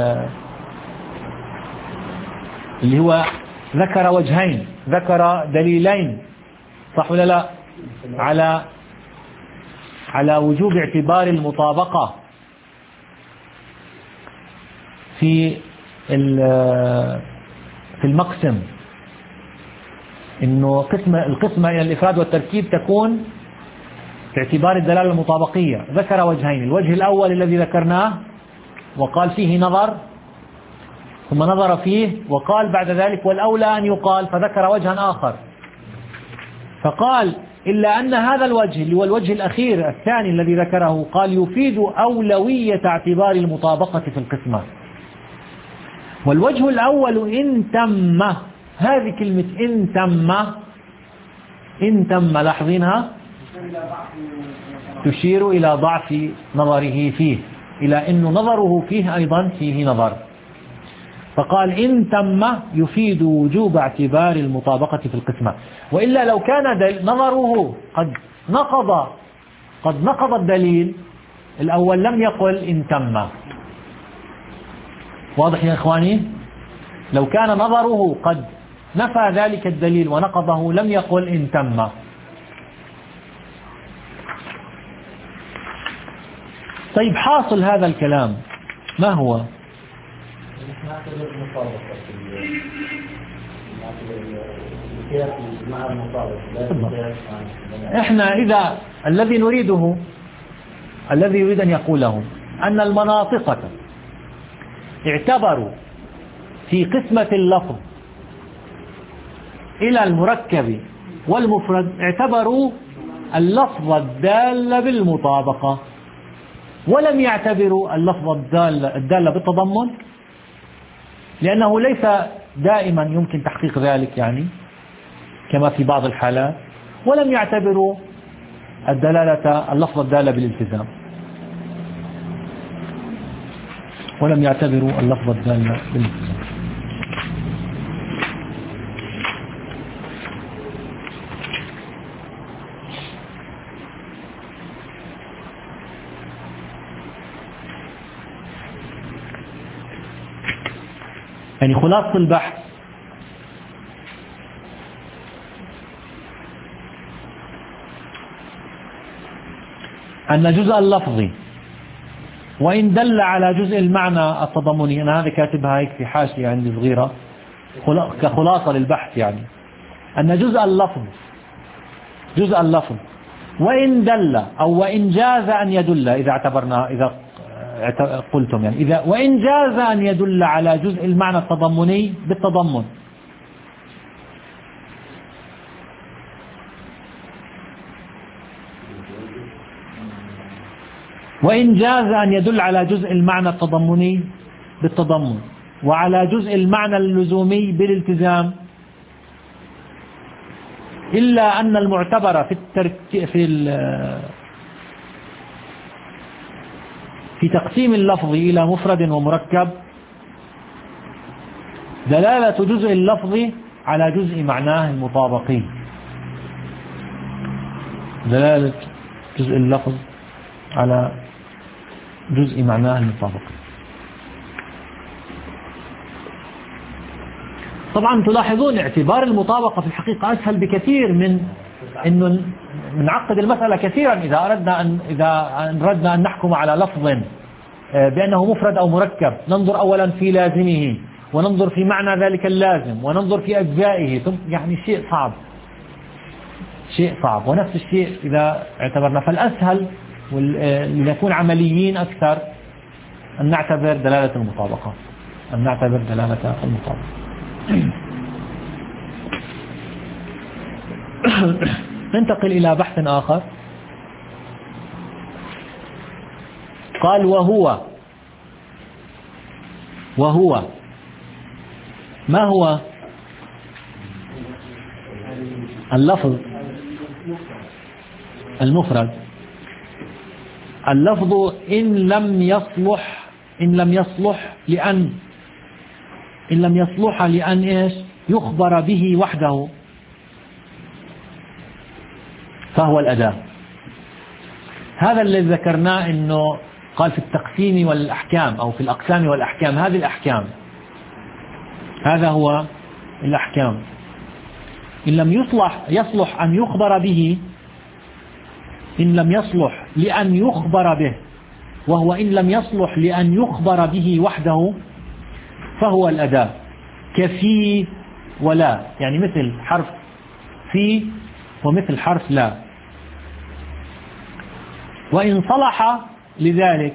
اللي هو ذكر وجهين، ذكر دليلين، صح ولا لا، على على وجوب اعتبار المطابقة في في المقسم، إنه قسمة القسمة إلى الإفراد والتركيب تكون باعتبار الدلالة المطابقية. ذكر وجهين، الوجه الأول الذي ذكرناه وقال فيه نظر، ثم نظر فيه وقال بعد ذلك والأولى أن يقال، فذكر وجها آخر فقال إلا أن هذا الوجه اللي هو الوجه الأخير الثاني الذي ذكره قال يفيد أولوية اعتبار المطابقة في القسمة. والوجه الأول إن تم، هذه كلمة إن تم إن تم لاحظينها تشير إلى ضعف نظره فيه، إلى أن نظره فيه أيضا فيه نظر، فقال إن تم يفيد وجوب اعتبار المطابقة في القسمة. وإلا لو كان نظره قد نقض قد نقض الدليل الأول لم يقل إن تم. واضح يا إخواني؟ لو كان نظره قد نفى ذلك الدليل ونقضه لم يقل إن تم. طيب حاصل هذا الكلام ما هو؟ احنا إذا الذي نريده الذي يريد أن يقوله أن المناطق اعتبروا في قسمة اللفظ إلى المركب والمفرد اعتبروا اللفظ الدال بالمطابقة ولم يعتبروا اللفظ الدال الدال بالتضمن، لأنه ليس دائما يمكن تحقيق ذلك يعني كما في بعض الحالات، ولم يعتبروا الدلالة اللفظ الدالة بالالتزام، ولم يعتبروا اللفظ الدالة بالالتزام. يعني خلاصة البحث أن جزء اللفظي وإن دل على جزء المعنى التضمني، أنا هذا كاتبها هيك في حاشية عندي صغيرة كخلاصة للبحث، يعني أن جزء اللفظ جزء اللفظ وإن دل أو وإن جاز أن يدل، إذا اعتبرنا إذا قلتم يعني إذا وإن جاز أن يدل على جزء المعنى التضمني بالتضمن، وإن جاز أن يدل على جزء المعنى التضمني بالتضمن وعلى جزء المعنى اللزومي بالالتزام، إلا أن المعتبر في الترك في في تقسيم اللفظ إلى مفرد ومركب دلالة جزء اللفظ على جزء معناه المطابقي، دلالة جزء اللفظ على جزء معناه المطابقي. طبعا تلاحظون اعتبار المطابقة في الحقيقة أسهل بكثير من أنه نعقد المسألة كثيرا إذا أردنا أن إذا أردنا أن نحكم على لفظ بأنه مفرد أو مركب. ننظر أولا في لازمه، وننظر في معنى ذلك اللازم، وننظر في أجزائه، ثم يعني شيء صعب شيء صعب ونفس الشيء إذا اعتبرنا. فالأسهل لنكون عمليين أكثر أن نعتبر دلالة المطابقة أن نعتبر دلالة المطابقة ننتقل إلى بحث آخر. قال وهو وهو ما هو اللفظ المفرد؟ اللفظ إن لم يصلح إن لم يصلح لأن إن لم يصلح لأن إيش يخبر به وحده فهو الأداة. هذا الذي ذكرناه إنه قال في التقسيم والأحكام أو في الأقسام والأحكام، هذه الأحكام هذا هو الأحكام. إن لم يصلح يصلح أن يخبر به إن لم يصلح لأن يخبر به، وهو إن لم يصلح لأن يخبر به وحده فهو الأداة، كفي ولا، يعني مثل حرف في ومثل حرف لا. وإن صلح لذلك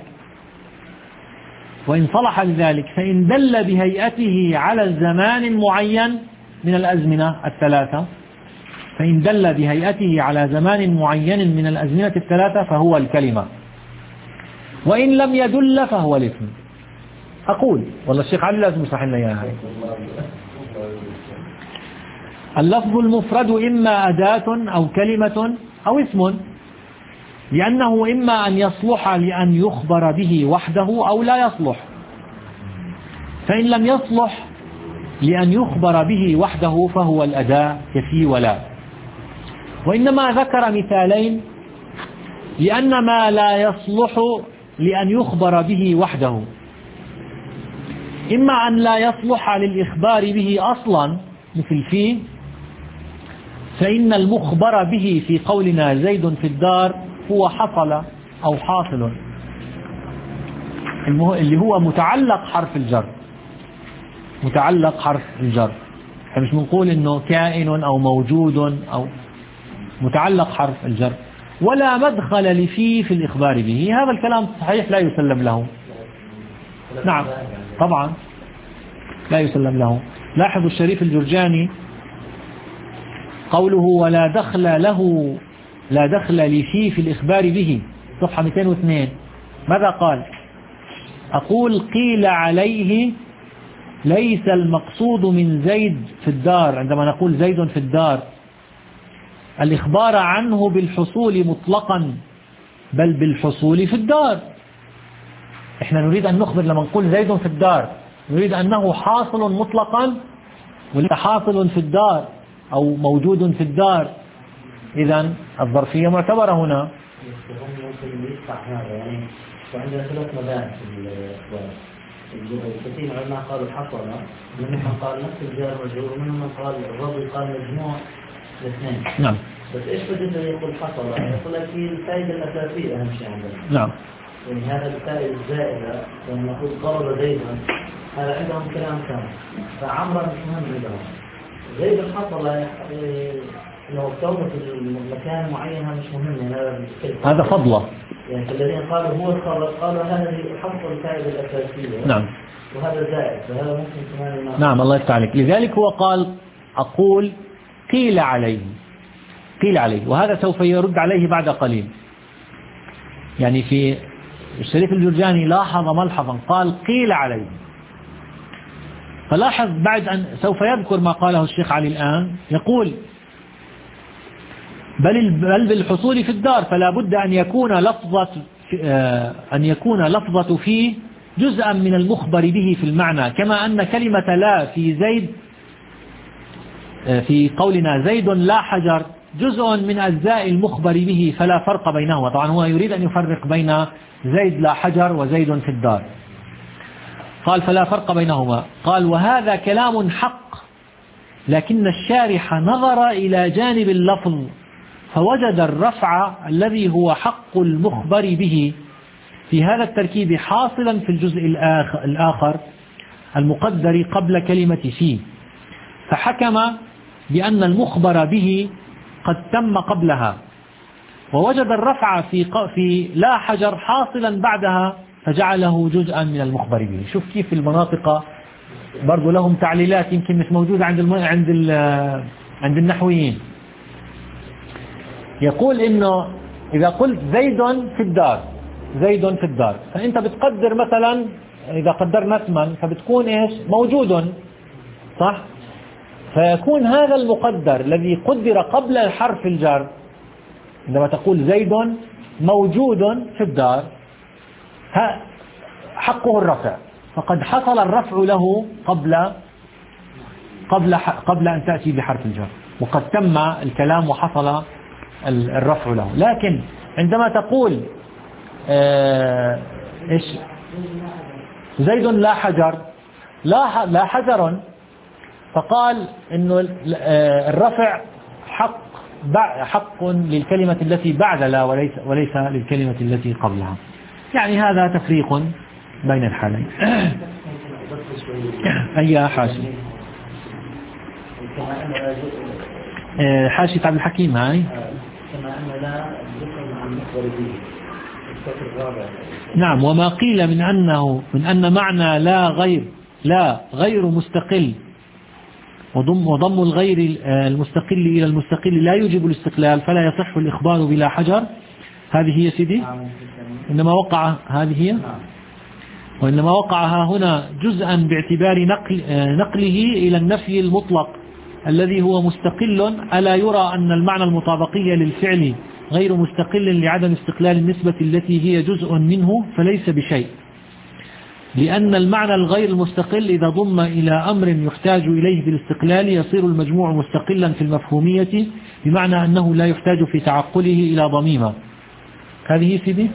وإن صلح لذلك فإن دل بهيئته على الزمان معين من الأزمنة الثلاثة فإن دل بهيئته على زمان معين من الأزمنة الثلاثة فهو الكلمة، وإن لم يدل فهو الاسم. أقول والله الشيخ علي لازم يصحح لنا إياها. اللفظ المفرد إما أداة أو كلمة أو اسم، لأنه إما أن يصلح لأن يخبر به وحده أو لا يصلح. فإن لم يصلح لأن يخبر به وحده فهو الأداة كفي ولا. وإنما ذكر مثالين لأن ما لا يصلح لأن يخبر به وحده إما أن لا يصلح للإخبار به أصلا مثل فيه، فإن المخبر به في قولنا زيد في الدار هو حصل أو حاصل، اللي هو متعلق حرف الجر متعلق حرف الجر مش بنقول إنه كائن أو موجود أو متعلق حرف الجر، ولا مدخل لفيه في الإخبار به. هذا الكلام صحيح لا يسلم له. نعم طبعا لا يسلم له. لاحظوا الشريف الجرجاني قوله ولا دخل له لا دخل لفيه في الإخبار به، صفحة مئتين واثنين. ماذا قال؟ أقول قيل عليه ليس المقصود من زيد في الدار، عندما نقول زيد في الدار الإخبار عنه بالحصول مطلقا بل بالحصول في الدار. إحنا نريد أن نخبر لما نقول زيد في الدار نريد أنه حاصل مطلقا وليس حاصل في الدار أو موجود في الدار. إذن الظرفية معتبرة هنا. يعني وعندنا ثلاث مباحث في الإخبار. كثير من العلماء قالوا حصل، منهم من قال نفس الجار والمجرور، ومنهم من قال الرابط قال مجموع الاثنين. نعم. بس ايش بدنا يقول حصل؟ يقول لك هي الفائدة الأساسية أهم شيء عندنا. نعم. يعني هذا الفائدة الزائدة لما نقول ضرب زيدا هذا عندهم كلام ثاني، فعمرا مش مهم عندهم. زيد حصل لو توقف المكان معين هذا مش مهم، يعني هذا هذا فضله. يعني الذين قالوا هو الخبر قالوا هذه حصل الفائدة الأساسية. نعم. وهذا زائد فهذا ممكن كمان. نعم الله يفتح عليك. لذلك هو قال أقول قيل عليه قيل عليه وهذا سوف يرد عليه بعد قليل. يعني في الشريف الجرجاني لاحظ ملحظا قال قيل عليه، فلاحظ بعد أن سوف يذكر ما قاله الشيخ علي الآن يقول بل بل بالحصول في الدار فلا بد أن يكون لفظة أن يكون لفظة فيه جزءا من المخبر به في المعنى، كما أن كلمة لا في زيد في قولنا زيد لا حجر جزء من أجزاء المخبر به فلا فرق بينهما. طبعا هو يريد أن يفرق بين زيد لا حجر وزيد في الدار. قال فلا فرق بينهما. قال وهذا كلام حق، لكن الشارح نظر إلى جانب اللفظ فوجد الرفع الذي هو حق المخبر به في هذا التركيب حاصلا في الجزء الآخر المقدر قبل كلمة فيه، فحكم بأن المخبر به قد تم قبلها، ووجد الرفع في في لا حجر حاصلا بعدها فجعله جزءا من المخبر به. شوف كيف المناطق برضو لهم تعليلات يمكن مش موجودة عند الم... عند ال... عند النحويين. يقول إنه إذا قلت زيد في الدار زيد في الدار فأنت بتقدر مثلا إذا قدرنا اسما فبتكون إيش موجود صح، فيكون هذا المقدر الذي قدر قبل حرف الجر عندما تقول زيد موجود في الدار حقه الرفع، فقد حصل الرفع له قبل قبل قبل أن تأتي بحرف الجر، وقد تم الكلام وحصل الرفع له. لكن عندما تقول آه إيش زيد لا حجر لا لا حجر، فقال إنه الرفع حق حق للكلمة التي بعد لا وليس وليس للكلمة التي قبلها. يعني هذا تفريق بين الحالين. أي حاشي حاشي عبد الحكيم هاي. نعم. وما قيل من أنه من أن معنى لا غير لا غير مستقل وضم وضم الغير المستقل إلى المستقل لا يوجب الاستقلال فلا يصح الإخبار بلا حجر. هذه هي سيدي إنما وقع هذه هي وإنما وقعها هنا جزءا باعتبار نقل نقله إلى النفي المطلق الذي هو مستقل. ألا يرى أن المعنى المطابقي للفعل غير مستقل لعدم استقلال النسبة التي هي جزء منه فليس بشيء، لأن المعنى الغير المستقل إذا ضم إلى أمر يحتاج إليه بالاستقلال يصير المجموع مستقلا في المفهومية، بمعنى أنه لا يحتاج في تعقله إلى ضميمة. هذه سيدي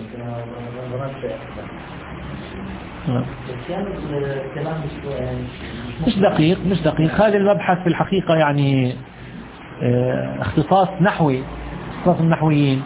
مش دقيق مش دقيق هذا المبحث في الحقيقة يعني اختصاص نحوي اختصاص النحويين.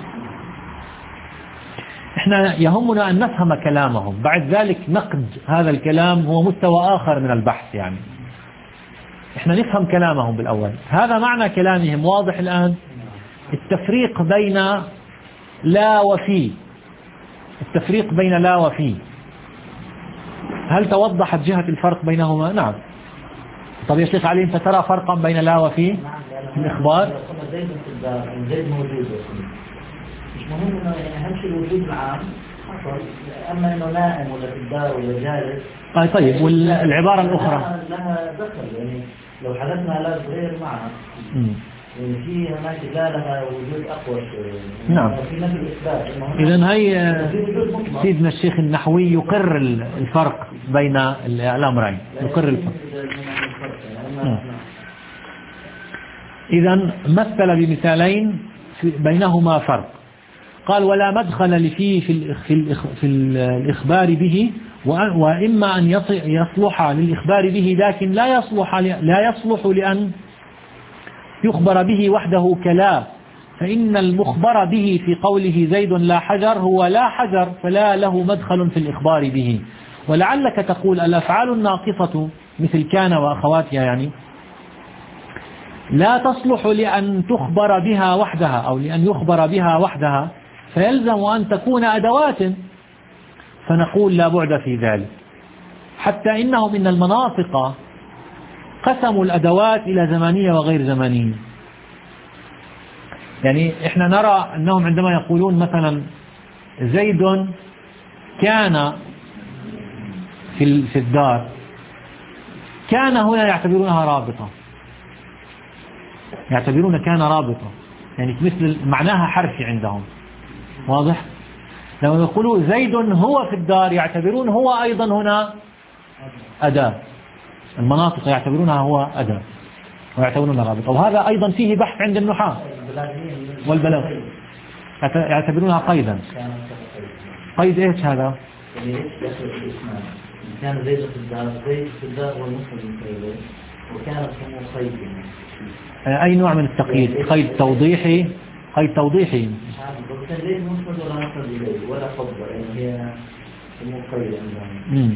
احنا يهمنا أن نفهم كلامهم، بعد ذلك نقد هذا الكلام هو مستوى آخر من البحث. يعني احنا نفهم كلامهم بالأول. هذا معنى كلامهم واضح الآن. التفريق بين لا وفي التفريق بين لا وفي هل توضحت جهة الفرق بينهما؟ نعم. طب يا شيخ علي أنت ترى فرقا بين لا وفي في الإخبار؟ زيد موجود مش مهم انه يعني اهم شيء الوجود العام حصل، اما انه نائم ولا في الدار ولا جالس. آه طيب والعبارة الأخرى لها دخل، يعني لو حدثنا لا غير معها. في هناك دلالة وجود أقوى شوي. نعم. في نفي الإثبات. إذن هي سيدنا الشيخ النحوي يقر الفرق بين الأمرين، يقر الفرق. إذن مثل بمثالين بينهما فرق. قال ولا مدخل لفيه في في الإخبار به، وإما أن يصلح للإخبار به لكن لا يصلح لا يصلح لأن يخبر به وحده كلا، فإن المخبر به في قوله زيد لا حجر هو لا حجر، فلا له مدخل في الإخبار به. ولعلك تقول الأفعال الناقصة مثل كان وأخواتها يعني لا تصلح لأن تخبر بها وحدها أو لأن يخبر بها وحدها، فيلزم أن تكون أدوات، فنقول لا بعد في ذلك. حتى إنهم إن المناطق قسموا الأدوات إلى زمانية وغير زمانية. يعني إحنا نرى أنهم عندما يقولون مثلا زيد كان في في الدار، كان هنا يعتبرونها رابطة، يعتبرون كان رابطة، يعني مثل معناها حرفي عندهم، واضح؟ لو يقولوا زيد هو في الدار يعتبرون هو أيضا هنا أداة، المناطق يعتبرونها هو أداة ويعتبرونها رابطة، وهذا أيضا فيه بحث عند النحاة والبلاغ، يعتبرونها قيدا. قيد إيش هذا؟ كان زيد في الدار، زيد في الدار والمسلم قيد، وكان اسمه قيد. أي نوع من التقييد؟ قيد توضيحي، قيد توضيحي. ليس مسند ولا نقل إليه ولا فضل، يعني هي مقيد عندهم.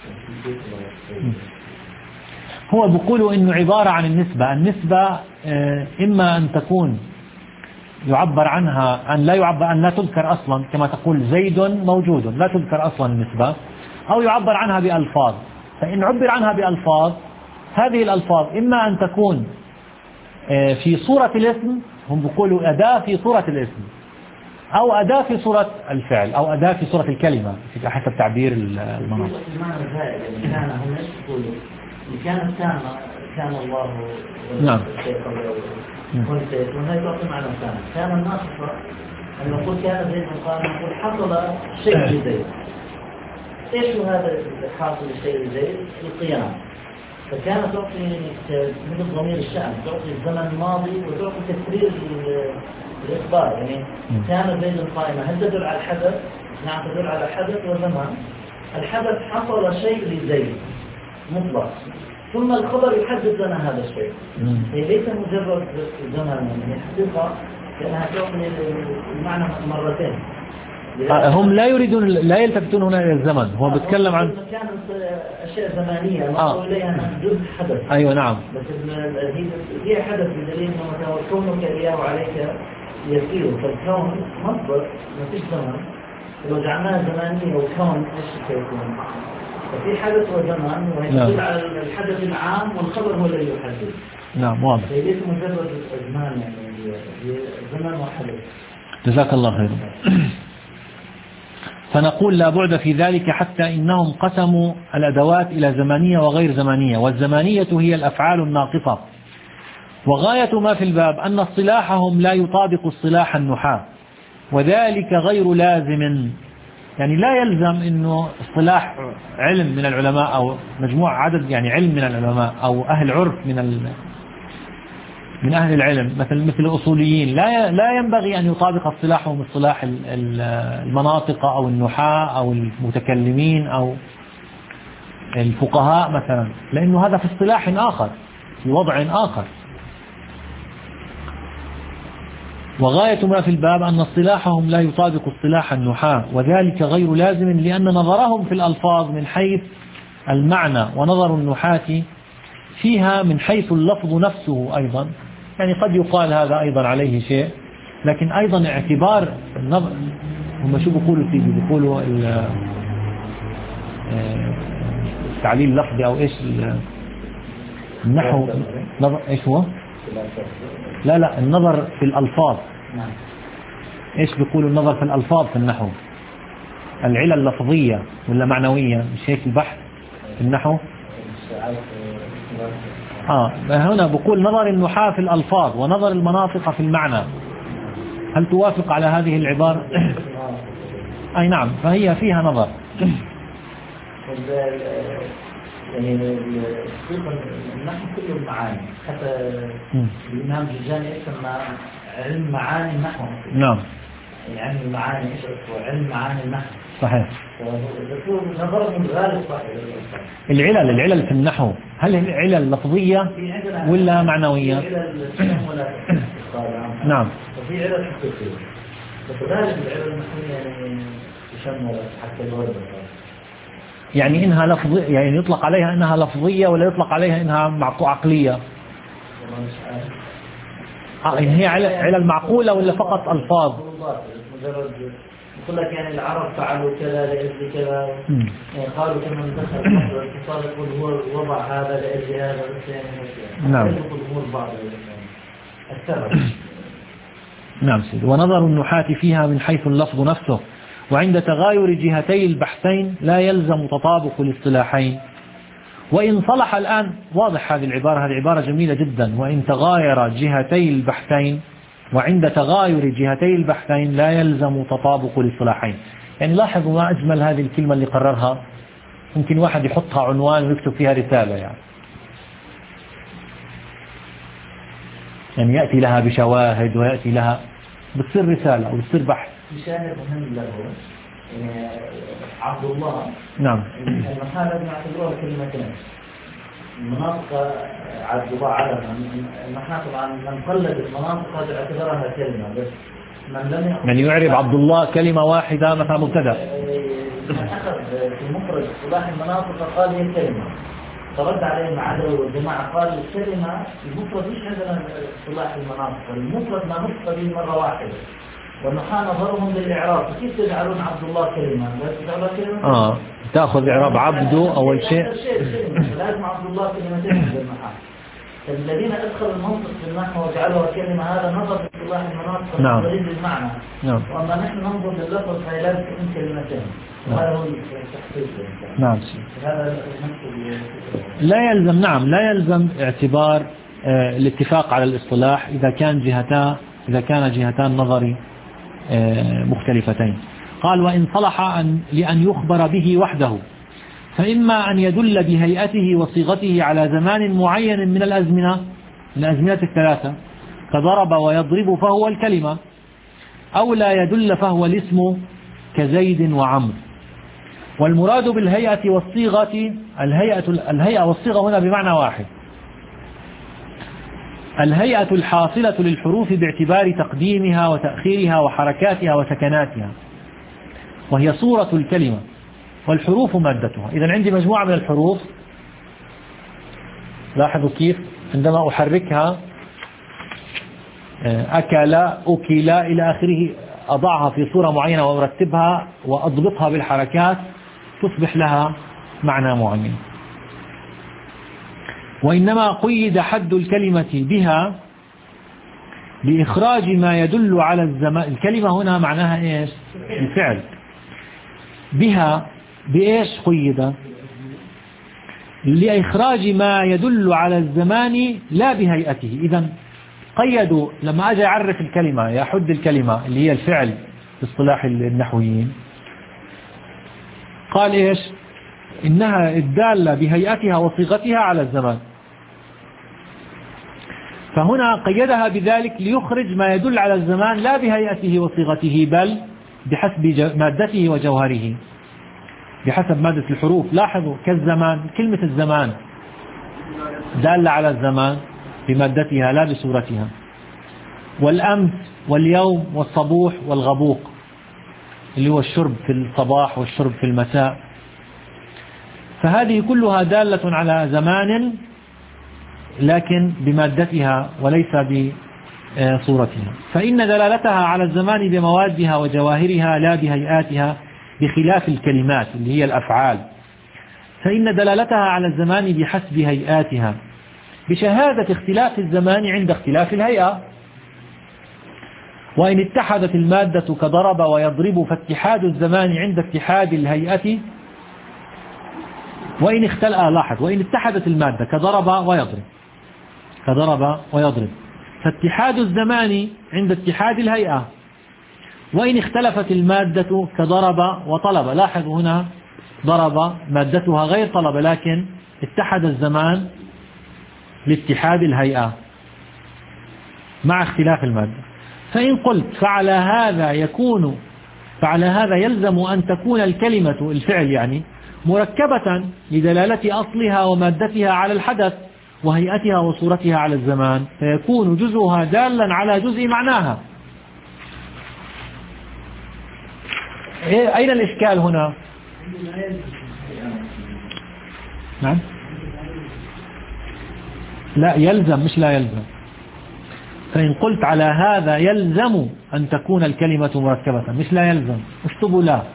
هو بيقولوا إنه عبارة عن النسبة، النسبة إما أن تكون يعبر عنها أن لا يعبر أن لا تذكر أصلا، كما تقول زيد موجود لا تذكر أصلا النسبة، أو يعبر عنها بألفاظ. فإن عبر عنها بألفاظ، هذه الألفاظ إما أن تكون في صورة الاسم، هم بيقولوا أداة في صورة الاسم، أو أداة في صورة الفعل، أو أداة في صورة الكلمة حسب تعبير المناطق. كان هم يقولوا كان كان كان الله نعم. كنت يكون هاي تعطي معنى كان كان الناقصة أن نقول كان زيد قال نقول حصل شيء لزيد. إيش هو هذا حاصل شيء لزيد؟ القيام. فكانت تعطي مثل ضمير الشأن، تعطي الزمن الماضي وتعطي تكرير الإخبار، يعني كان زيد قائمة، هل تدل على الحدث؟ نعم تدل على حدث وزمن. الحدث حصل شيء لزيد مطلق، ثم الخبر يحدد لنا هذا الشيء. هي ليس مجرد زمن، يعني حقيقة كأنها تعطي المعنى مرتين. هم لا يريدون لا يلتفتون هنا إلى الزمن، هو بيتكلم عن كانت أشياء زمانية نقول إليها جزء حدث. أيوة نعم. بس هي حدث بدليل أنه كونك إياه عليك يسير، فالكون مصدر ما فيش زمن، لو جعلناها زمانية وكون إيش سيكون؟ ففي حدث وزمان، ويدل على الحدث العام والخبر هو الذي يحدد. نعم واضح. ليس مجرد زمان، يعني زمان وحدث. جزاك الله خير. فنقول لا بعد في ذلك، حتى إنهم قسموا الأدوات إلى زمانية وغير زمانية، والزمانية هي الأفعال الناقصة. وغاية ما في الباب أن اصطلاحهم لا يطابق اصطلاح النحاة، وذلك غير لازم، يعني لا يلزم أنه اصطلاح علم من العلماء أو مجموعة عدد يعني علم من العلماء أو أهل عرف من من أهل العلم مثل مثل الأصوليين، لا لا ينبغي أن يطابق اصطلاحهم اصطلاح المناطق أو النحاة أو المتكلمين أو الفقهاء مثلا، لأنه هذا في اصطلاح آخر في وضع آخر. وغاية ما في الباب أن اصطلاحهم لا يطابق اصطلاح النحاة، وذلك غير لازم، لأن نظرهم في الألفاظ من حيث المعنى ونظر النحاة فيها من حيث اللفظ نفسه أيضا، يعني قد يقال هذا أيضا عليه شيء، لكن أيضا اعتبار النظر، هم شو بيقولوا فيه بيقولوا التعليل اللفظي أو إيش النحو، نظر إيش هو؟ لا لا النظر في الألفاظ. إيش بيقولوا النظر في الألفاظ في النحو؟ العلة اللفظية ولا معنوية؟ مش هيك البحث في النحو؟ آه هنا بقول نظر النحاة في الألفاظ ونظر المناطق في المعنى. هل توافق على هذه العبارة؟ أي نعم، فهي فيها نظر. يعني النحو كله المعاني، حتى الإمام جوزاني يسمى علم معاني النحو. نعم. يعني المعاني ايش هو علم معاني النحو. صحيح. نظر من غالب صحيح. العلل العلل في النحو هل هي علل لفظية ولا معنوية؟ نعم. وفي علل حقيقية. فكذلك العلل النحوية يعني تشمل حتى الورد. يعني إنها لفظ يعني يطلق عليها إنها لفظية ولا يطلق عليها إنها معقولة عقلية؟ آه هي علل معقولة ولا فقط ألفاظ؟ مجرد يقول لك يعني العرب فعلوا كذا لأجل كذا، يعني قالوا كمن دخل مصر الاقتصاد يقول هو وضع هذا لأجل هذا، يعني نعم. يقول أمور بعض السبب. نعم سيدي. ونظر النحاة فيها من حيث اللفظ نفسه، وعند تغاير جهتي البحثين لا يلزم تطابق الاصطلاحين. وإن صلح الآن، واضح هذه العبارة، هذه عبارة جميلة جدا. وإن تغاير جهتي البحثين، وعند تغاير جهتي البحثين لا يلزم تطابق الاصطلاحين. يعني لاحظوا ما أجمل هذه الكلمة اللي قررها. يمكن واحد يحطها عنوان ويكتب فيها رسالة، يعني يعني يأتي لها بشواهد ويأتي لها بتصير رسالة أو بتصير بحث. شاهد مهم له عبد الله. نعم. المحال لازم نعتبروها كلمتين. المناطق عبد الله علم. المحال طبعا من قلد المناطق هذا اعتبرها كلمة، بس من لم يعني يعرب عبد الله كلمة واحدة مثلا مبتدأ. من أخذ في المفرد اصطلاح المناطق قال هي كلمة، فرد عليه معدل والجماعة قال الكلمة المفرد مش عندنا اصطلاح المناطق، المفرد ما نطق به مرة واحدة، والنحاة نظرهم للإعراب. فكيف تجعلون عبد الله كلمة؟ كلمة آه تأخذ إعراب عبده أول شيء. لازم عبد الله كلمتين في النحاة. الذين أدخلوا المنطق في النحو وجعلوها كلمة هذا نظر في اصطلاح المناطق نعم. للمعنى. نعم. وأما نحن ننظر لللفظ فهي لازم تكون كلمتين. وهذا هو التحقيق. نعم. هذا لا يلزم نعم لا يلزم اعتبار آه الاتفاق على الاصطلاح إذا كان جهتان إذا كان جهتان نظري آه مختلفتين. قال وإن صلح أن لأن يخبر به وحده، فإما أن يدل بهيئته وصيغته على زمان معين من الأزمنة من الأزمنة الثلاثة كضرب ويضرب فهو الكلمة، أو لا يدل فهو الاسم كزيد وعمر. والمراد بالهيئة والصيغة الهيئة الهيئة والصيغة هنا بمعنى واحد، الهيئة الحاصلة للحروف باعتبار تقديمها وتأخيرها وحركاتها وسكناتها، وهي صورة الكلمة، والحروف مادتها. إذن عندي مجموعة من الحروف، لاحظوا كيف عندما أحركها أكل أكل إلى آخره أضعها في صورة معينة وأرتبها وأضبطها بالحركات تصبح لها معنى معين. وإنما قيد حد الكلمة بها لإخراج ما يدل على الزمان. الكلمة هنا معناها إيش؟ الفعل. بها بإيش قيد؟ لإخراج ما يدل على الزمان لا بهيئته. إذن قيدوا لما أجي أعرف الكلمة يحد الكلمة اللي هي الفعل في اصطلاح النحويين، قال إيش؟ إنها الدالة بهيئتها وصيغتها على الزمان. فهنا قيدها بذلك ليخرج ما يدل على الزمان لا بهيئته وصيغته بل بحسب مادته وجوهره، بحسب مادة الحروف. لاحظوا كالزمان، كلمة الزمان دالة على الزمان بمادتها لا بصورتها. والأمس واليوم والصبوح والغبوق اللي هو الشرب في الصباح والشرب في المساء، فهذه كلها دالة على زمان لكن بمادتها وليس بصورتها. فإن دلالتها على الزمان بموادها وجواهرها لا بهيئاتها، بخلاف الكلمات اللي هي الأفعال، فإن دلالتها على الزمان بحسب هيئاتها بشهادة اختلاف الزمان عند اختلاف الهيئة. وإن اتحدت المادة كضرب ويضرب فاتحاد الزمان عند اتحاد الهيئة. وإن اختلأ لاحظ وإن اتحدت المادة كضرب ويضرب كضرب ويضرب. فاتحاد الزمان عند اتحاد الهيئة. وإن اختلفت المادة كضرب وطلب. لاحظوا هنا ضرب مادتها غير طلب، لكن اتحد الزمان لاتحاد الهيئة مع اختلاف المادة. فإن قلت فعلى هذا يكون فعلى هذا يلزم أن تكون الكلمة الفعل يعني مركبة لدلالة أصلها ومادتها على الحدث وهيئتها وصورتها على الزمان، فيكون جزءها دالا على جزء معناها. أين الإشكال هنا؟ نعم، لا يلزم مش لا يلزم. فإن قلت على هذا يلزم أن تكون الكلمة مركبة مش لا يلزم، اكتبوا لا.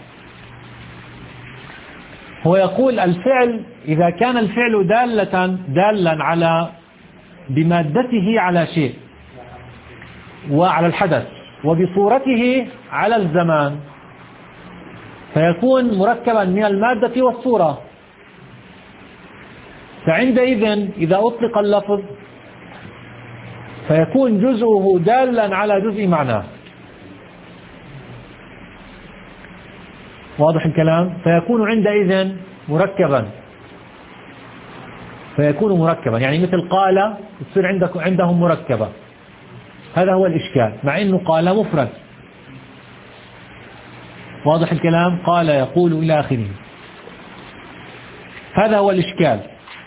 هو يقول الفعل إذا كان الفعل دالة دالا على بمادته على شيء وعلى الحدث وبصورته على الزمان فيكون مركبا من المادة والصورة. فعندئذ إذا أطلق اللفظ فيكون جزءه دالا على جزء معناه. واضح الكلام؟ فيكون عندئذ مركبا فيكون مركبا يعني مثل قال تصير عندكم عندهم مركبة. هذا هو الإشكال، مع أنه قال مفرد. واضح الكلام؟ قال يقول إلى آخره. هذا هو الإشكال.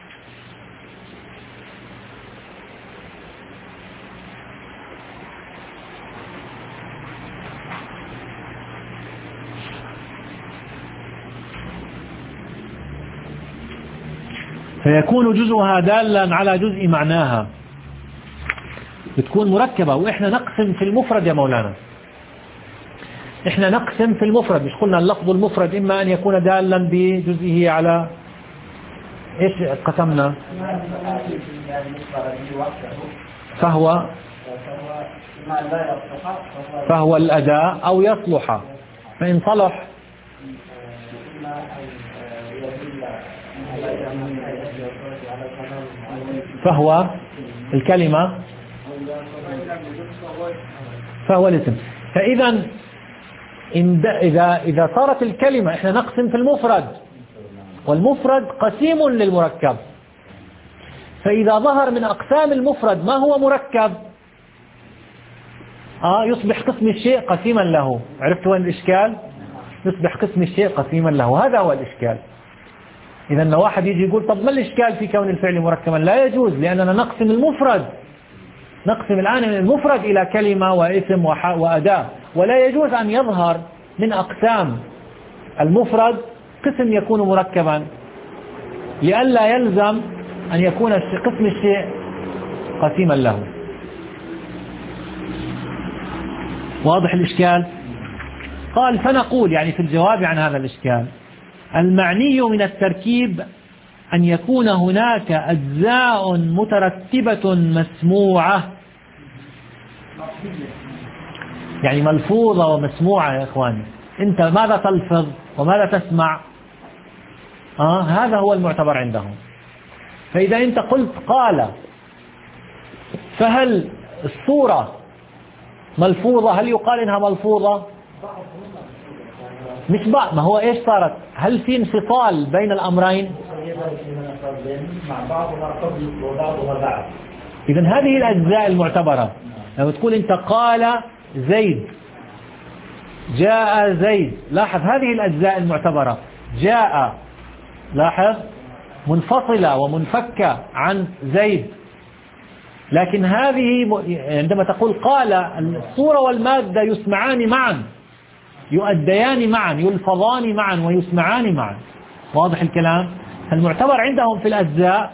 فيكون جزءها دالا على جزء معناها، بتكون مركبة. وإحنا نقسم في المفرد يا مولانا، إحنا نقسم في المفرد، مش قلنا اللفظ المفرد إما أن يكون دالا بجزئه على إيش قسمنا؟ فهو فهو الأداء أو يصلح. فإن صلح فهو الكلمة فهو الاسم. فإذا إذا إذا صارت الكلمة، إحنا نقسم في المفرد والمفرد قسيم للمركب، فإذا ظهر من أقسام المفرد ما هو مركب آه يصبح قسم الشيء قسيما له. عرفت وين الإشكال؟ يصبح قسم الشيء قسيما له، هذا هو الإشكال. إذا أن واحد يجي يقول طب ما الإشكال في كون الفعل مركبا؟ لا يجوز، لأننا نقسم المفرد، نقسم الآن المفرد إلى كلمة واسم وأداة، ولا يجوز أن يظهر من أقسام المفرد قسم يكون مركبا، لئلا يلزم أن يكون قسم الشيء قسيما له. واضح الإشكال؟ قال فنقول يعني في الجواب عن هذا الإشكال المعني من التركيب أن يكون هناك أجزاء مترتبة مسموعة، يعني ملفوظة ومسموعة. يا إخواني أنت ماذا تلفظ وماذا تسمع؟ آه هذا هو المعتبر عندهم. فإذا أنت قلت قال، فهل الصورة ملفوظة؟ هل يقال إنها ملفوظة؟ مش بعض، ما هو إيش صارت؟ هل في انفصال بين الأمرين؟ مع بعضها قبل وبعضها بعد. إذن هذه الأجزاء المعتبرة. لو تقول أنت قال زيد، جاء زيد، لاحظ هذه الأجزاء المعتبرة. جاء لاحظ منفصلة ومنفكة عن زيد، لكن هذه عندما تقول قال الصورة والمادة يسمعان معا، يؤديان معا، يلفظان معا ويسمعان معا. واضح الكلام؟ المعتبر عندهم في الأجزاء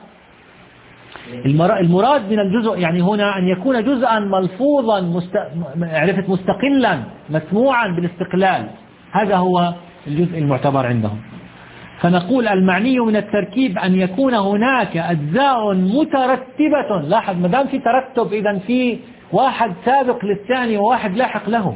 المراد من الجزء يعني هنا أن يكون جزءا ملفوظا مست... عرفت مستقلا مسموعا بالاستقلال، هذا هو الجزء المعتبر عندهم. فنقول المعني من التركيب أن يكون هناك أجزاء مترتبة. لاحظ ما دام في ترتب إذن في واحد سابق للثاني وواحد لاحق له.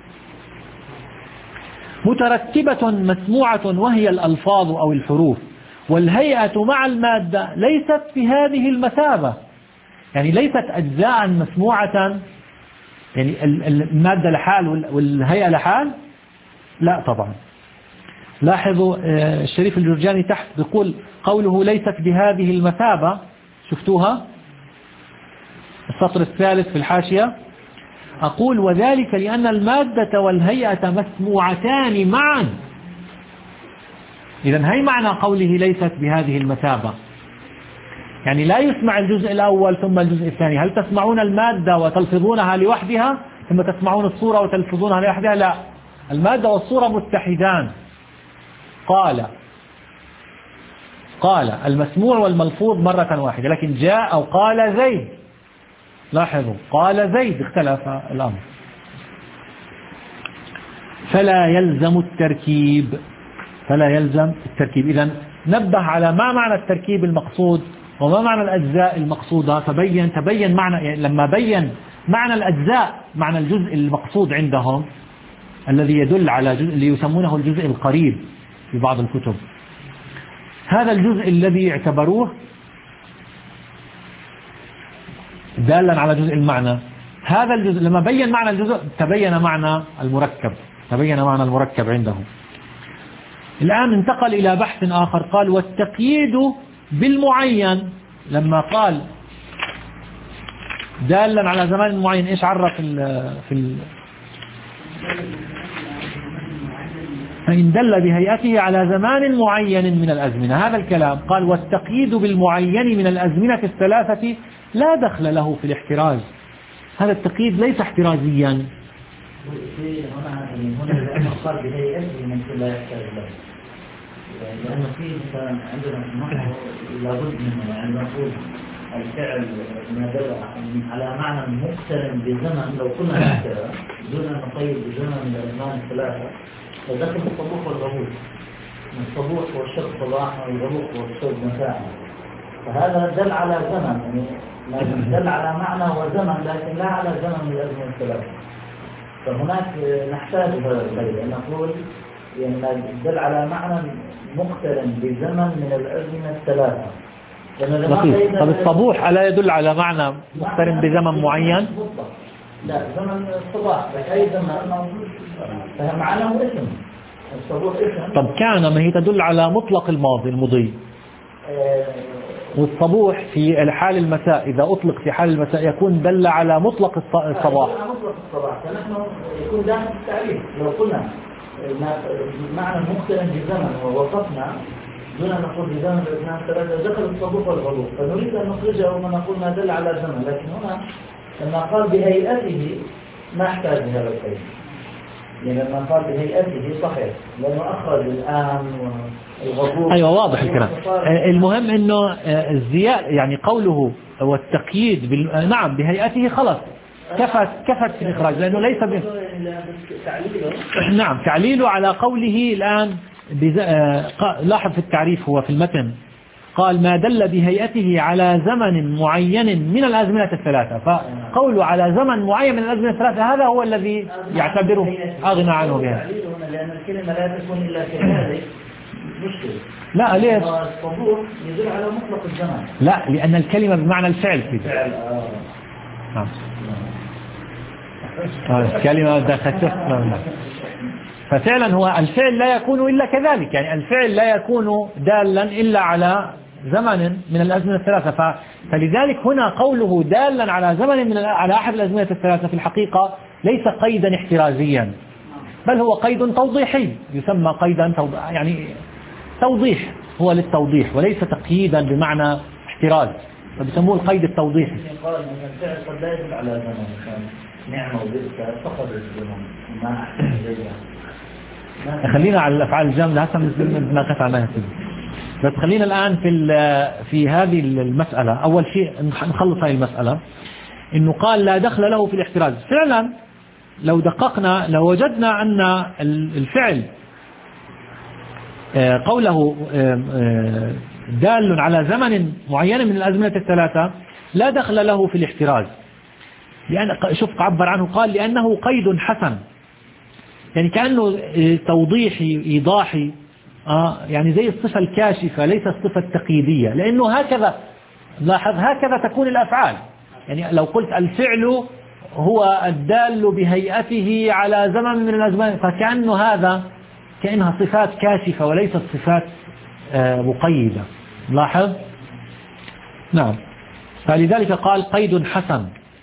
مترتبة مسموعة وهي الألفاظ أو الحروف، والهيئة مع المادة ليست في هذه المثابة. يعني ليست أجزاء مسموعة، يعني المادة لحال والهيئة لحال، لا طبعا. لاحظوا الشريف الجرجاني تحت بيقول قوله ليست بهذه المثابة، شفتوها السطر الثالث في الحاشية، أقول وذلك لأن المادة والهيئة مسموعتان معا. إذن هي معنى قوله ليست بهذه المثابة، يعني لا يسمع الجزء الأول ثم الجزء الثاني. هل تسمعون المادة وتلفظونها لوحدها ثم تسمعون الصورة وتلفظونها لوحدها؟ لا، المادة والصورة متحدان. قال قال المسموع والملفوظ مرة واحدة، لكن جاء أو قال زيد، لاحظوا قال زيد اختلف الأمر. فلا يلزم التركيب، فلا يلزم التركيب. إذن نبه على ما معنى التركيب المقصود وما معنى الأجزاء المقصودة، فبين تبين معنى، يعني لما بين معنى الأجزاء، معنى الجزء المقصود عندهم الذي يدل على جزء اللي يسمونه الجزء القريب في بعض الكتب، هذا الجزء الذي اعتبروه دالا على جزء المعنى، هذا الجزء لما بين معنى الجزء تبين معنى المركب، تبين معنى المركب عندهم. الآن انتقل إلى بحث آخر، قال والتقييد بالمعين، لما قال دالا على زمان معين، ايش عرف في ال في ال فإن دل بهيئته على زمان معين من الأزمنة، هذا الكلام قال والتقييد بالمعين من الأزمنة الثلاثة لا دخل له في الاحتراز. هذا التقييد ليس احترازيا. هنا هنا صار بهيئته من لا يحتاج له، لأنه في مثلا عندنا نحو لابد منه، يعني نقول الفعل ما دل على معنى مقترن بزمن، لو كنا هكذا دون أن نقيد بزمن من الأزمان الثلاثة فدخل الصبوح والغروب، الصبوح والشرق صباحا والغروب والشرق مساء، فهذا دل على زمن، يعني دل على معنى وزمن لكن لا على زمن من الأزمان الثلاثة. فهناك نحتاج هذا القيد أن نقول يعني دل على معنى مقترن بزمن من الأزمنة الثلاثة. لطيف. طب الصبوح ألا يدل على معنى مقترن بزمن معين؟ لا، زمن الصباح بس أي زمن فمعناه اسم الصبوح اسم. طب كان ما هي تدل على مطلق الماضي المضي، والصبوح في الحال المساء إذا أطلق في حال المساء يكون دل على مطلق الصباح. مطلق الصباح، فنحن يكون داخل التعريف لو قلنا معنى مقترن بزمن ووصفنا دون أن نقول بزمن الاثنان ثلاثة دخل الصبوح والغروب، فنريد أن نخرجه وما نقول ما دل على زمن، لكن هنا لما قال بهيئته ما احتاج هذا القيد، يعني لما قال بهيئته صحيح لأنه أخرج الآن والغروب. أيوة واضح الكلام. المهم أنه الزيادة يعني قوله والتقييد بال... نعم بهيئته خلص كفت كفت في الإخراج، لأنه ليس ب... نعم تعليله على قوله الآن بز... لاحظ في التعريف هو في المتن قال ما دل بهيئته على زمن معين من الأزمنة الثلاثة، فقوله على زمن معين من الأزمنة الثلاثة هذا هو الذي يعتبره أغنى عنه بها. لأن الكلمة لا تكون إلا كذلك مشكلة. لا ليش؟ الصبوح يدل على مطلق الزمن. لا لأن الكلمة بمعنى الفعل كده. نعم. الكلمة دخلت. ففعلا هو الفعل لا يكون إلا كذلك، يعني الفعل لا يكون دالا إلا على زمن من الأزمنة الثلاثة، فلذلك هنا قوله دالا على زمن من على أحد الأزمنة الثلاثة في الحقيقة ليس قيدا احترازيا، بل هو قيد توضيحي يسمى قيدا توضيح، يعني توضيح، هو للتوضيح وليس تقييدا بمعنى احتراز، فبيسموه القيد التوضيحي. قال أن الفعل قد لا يدل على زمن، نعمة وبئس فقد الزمن ما أحسن زيها. خلينا على الأفعال الجامدة حتى نتناقش عنها، بس خلينا الآن في في هذه المسألة. أول شيء نخلص هذه المسألة، إنه قال لا دخل له في الاحتراز. فعلا لو دققنا لو وجدنا أن الفعل قوله دال على زمن معين من الأزمنة الثلاثة لا دخل له في الاحتراز، لأن شوف عبر عنه قال لأنه قيد حسن، يعني كأنه توضيحي إيضاحي، آه يعني زي الصفة الكاشفة ليس الصفة التقييدية، لأنه هكذا لاحظ هكذا تكون الأفعال، يعني لو قلت الفعل هو الدال بهيئته على زمن من الأزمان فكأنه هذا كأنها صفات كاشفة وليست صفات مقيدة. لاحظ؟ نعم. فلذلك قال قيد حسن.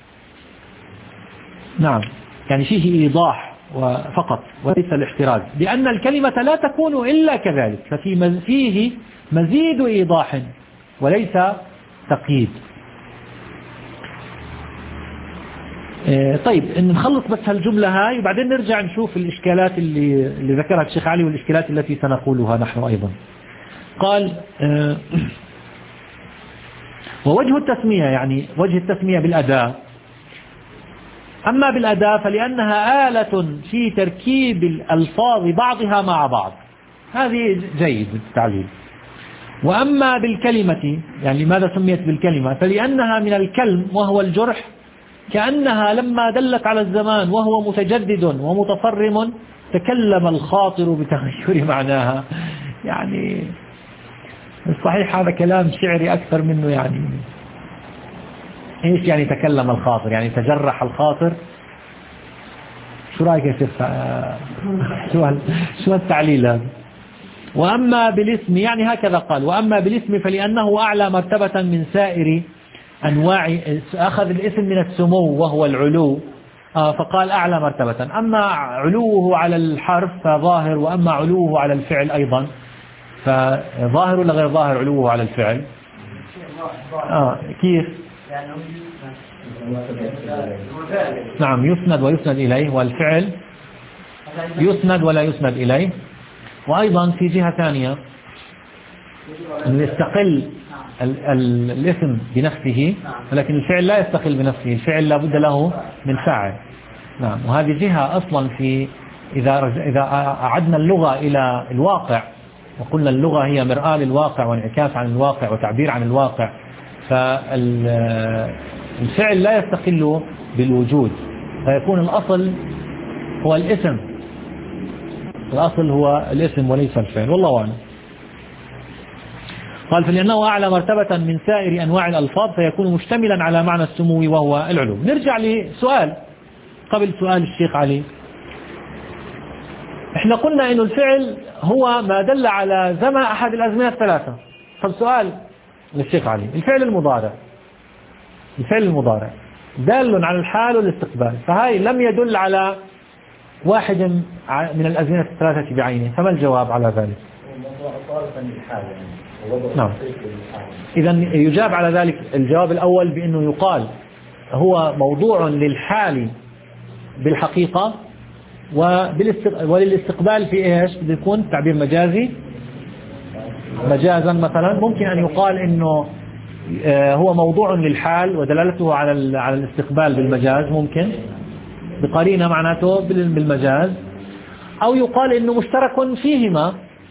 نعم، يعني فيه إيضاح فقط وليس الاحتراز، لأن الكلمة لا تكون إلا كذلك، ففي فيه مزيد إيضاح وليس تقييد. طيب نخلص بس هالجملة هاي وبعدين نرجع نشوف الإشكالات اللي, اللي ذكرها الشيخ علي والإشكالات التي سنقولها نحن أيضا. قال ووجه التسمية، يعني وجه التسمية بالأداة. أما بالأداة فلأنها آلة في تركيب الألفاظ بعضها مع بعض، هذه جيد التعليل. وأما بالكلمة، يعني لماذا سميت بالكلمة؟ فلأنها من الكلم وهو الجرح، كأنها لما دلت على الزمان وهو متجدد ومتصرم تكلم الخاطر بتغير معناها. يعني صحيح هذا كلام شعري أكثر منه، يعني إيش يعني تكلم الخاطر؟ يعني تجرح الخاطر؟ شو رأيك يا شيخ؟ شو شو التعليل هذا؟ وأما بالاسم، يعني هكذا قال، وأما بالاسم فلأنه أعلى مرتبة من سائر أنواع، أخذ الاسم من السمو وهو العلو، فقال أعلى مرتبة. أما علوه على الحرف فظاهر، وأما علوه على الفعل أيضا فظاهر ولا غير ظاهر علوه على الفعل؟ آه كيف؟ نعم، يسند ويسند إليه، والفعل يسند ولا يسند إليه. وأيضا في جهة ثانية يستقل ال ال الاسم بنفسه، ولكن الفعل لا يستقل بنفسه، الفعل لابد له من فاعل. نعم، وهذه جهة أصلا في إذا إذا أعدنا اللغة إلى الواقع وقلنا اللغة هي مرآة للواقع وانعكاس عن الواقع وتعبير عن الواقع، فالفعل لا يستقل بالوجود، فيكون الأصل هو الاسم، الأصل هو الاسم وليس الفعل، والله أعلم. قال فلأنه أعلى مرتبة من سائر أنواع الألفاظ فيكون مشتملا على معنى السمو وهو العلو. نرجع لسؤال قبل سؤال الشيخ علي. احنا قلنا إنه الفعل هو ما دل على زمن أحد الأزمنة الثلاثة. فالسؤال للشيخ علي، الفعل المضارع الفعل المضارع دال على الحال والاستقبال، فهاي لم يدل على واحد من الأزمنة الثلاثة بعينه، فما الجواب على ذلك؟ نعم، إذا يجاب على ذلك الجواب الأول بأنه يقال هو موضوع للحال بالحقيقة وللاستقبال في إيش؟ بيكون تعبير مجازي مجازا. مثلا ممكن أن يقال إنه هو موضوع للحال ودلالته على على الاستقبال بالمجاز، ممكن بقرينة معناته بالمجاز، أو يقال إنه مشترك فيهما،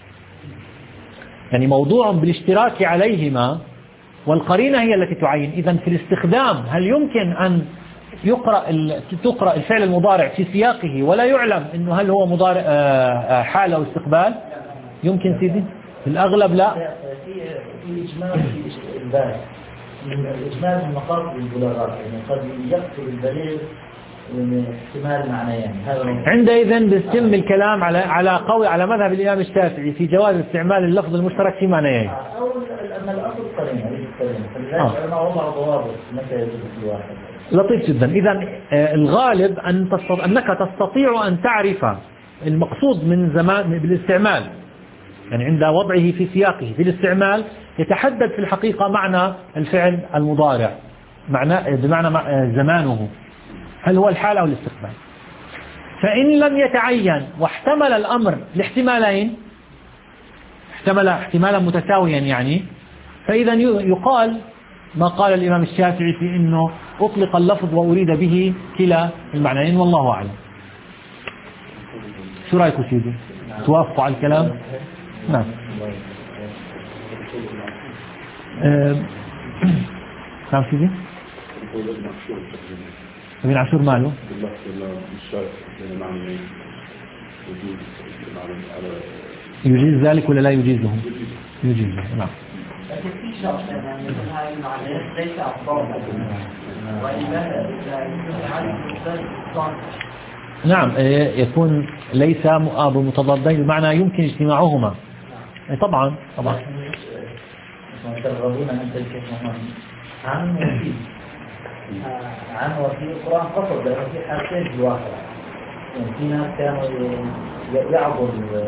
يعني موضوع بالاشتراك عليهما والقرينة هي التي تعين. إذن في الاستخدام هل يمكن أن يقرأ تقرأ الفعل المضارع في سياقه ولا يعلم إنه هل هو مضارع حال أو استقبال؟ يمكن سيدي؟ في الأغلب لا. في إجمال في البال، الإجمال من مقاصد البلاغات، يعني قد يقتل البليغ احتمال معنيين. عندئذ بيتم الكلام على على قول على مذهب الإمام الشافعي في جواز استعمال اللفظ المشترك في معنيين. أو أن الأصل قرينة ليس قرينة، فلذلك أنا وضع ضوابط متى يجوز في واحد. لطيف جدا. إذا الغالب أن تستطيع أنك تستطيع أن تعرف المقصود من زمان بالاستعمال، يعني عند وضعه في سياقه في الاستعمال يتحدد في الحقيقة معنى الفعل المضارع، معنى بمعنى زمانه هل هو الحال أو الاستقبال. فإن لم يتعين واحتمل الأمر لاحتمالين، احتمل احتمالا متساويا يعني، فإذا يقال ما قال الإمام الشافعي في إنه أطلق اللفظ وأريد به كلا المعنيين، والله أعلم. شو رأيكم سيدي؟ توافقوا على الكلام؟ نعم. نعم سيدي. ابن عاشور ماله؟ يجيز ذلك ولا لا يجيزه؟ يجيزه. نعم. لكن في شرط يعني مثل هاي المعنى ليس أفضل وإلا نعم يكون ليس متضادين بمعنى يمكن اجتماعهما طبعا طبعا ترغبون أن تنكحوهن عن وفي عن وفي القرآن قصد لأنه في حالتين في الواقع يعني في ناس كانوا يعبر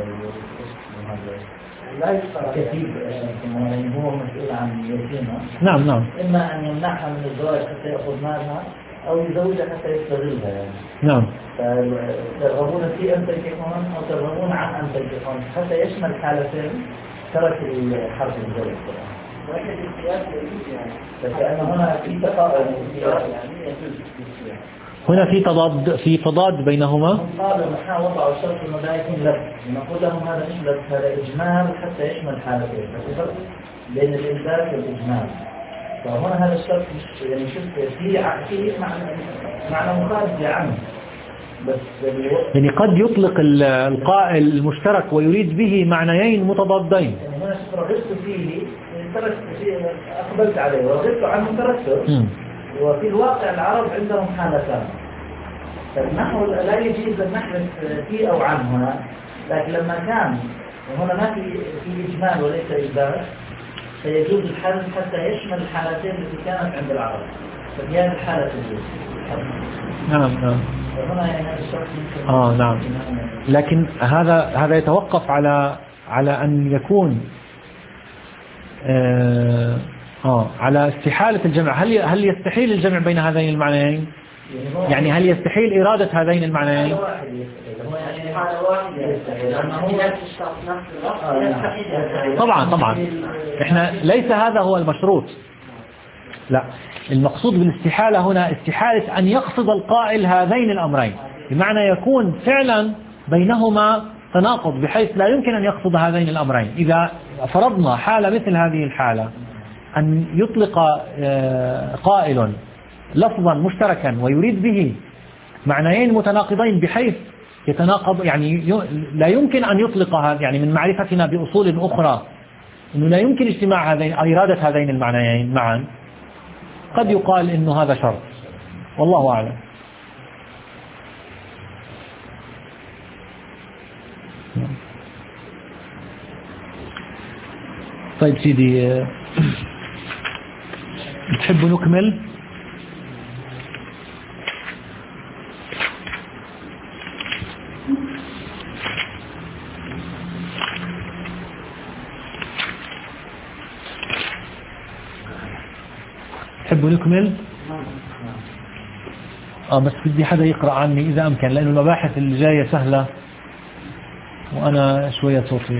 لا يفرق كثير يعني هو مسؤول عن يتيمة نعم نعم إما أن يمنعها من الزواج حتى يأخذ مالها أو يزوجها حتى يستغلها يعني نعم ترغبون في أن تنكحوهن أو ترغبون عن أن تنكحوهن حتى يشمل حالتين ترك الحرف الزوج ولكن السياق يجوز يعني فكأن هنا في تقارب يعني هنا في تضاد في تضاد بينهما. قالوا نحن وضعوا الشرط انه لا يكون لبس نقول لهم هذا مش لبس هذا اجمال حتى يشمل حالتين فالفرق بين الإلباس والإجمال فهنا هذا الشرط مش يعني شوف في في معنى معنى مخالف لعنه بس يعني قد يطلق القائل المشترك ويريد به معنيين متضادين. يعني هنا شوف رغبت فيه تركت فيه أقبلت عليه ورغبت عنه تركته وفي الواقع العرب عندهم حالتان فالنحو لا يجيز أن نحدث فيه أو عنه هنا لكن لما كان وهنا ما في في إجمال وليس إلباس فيجوز الحذف حتى يشمل الحالتين التي كانت عند العرب ففي هذه الحالة تجوز. نعم نعم. وهنا يعني هذا الشرط آه نعم لكن هذا هذا يتوقف على على أن يكون آه, آه على استحالة الجمع هل هل يستحيل الجمع بين هذين المعنيين يعني هل يستحيل إرادة هذين المعنيين طبعا طبعا إحنا ليس هذا هو المشروط لا المقصود بالاستحالة هنا استحالة أن يقصد القائل هذين الأمرين بمعنى يكون فعلا بينهما تناقض بحيث لا يمكن أن يقصد هذين الأمرين. إذا فرضنا حالة مثل هذه الحالة أن يطلق قائل لفظا مشتركا ويريد به معنيين متناقضين بحيث يتناقض يعني لا يمكن أن يطلق هذا يعني من معرفتنا بأصول أخرى أنه لا يمكن اجتماع هذين إرادة هذين المعنيين معا قد يقال إنه هذا شرط والله أعلم. طيب سيدي تحب نكمل؟ تحب نكمل؟ اه بس بدي حدا يقرأ عني إذا أمكن لأنه المباحث اللي جاية سهلة وأنا شوية صوتي.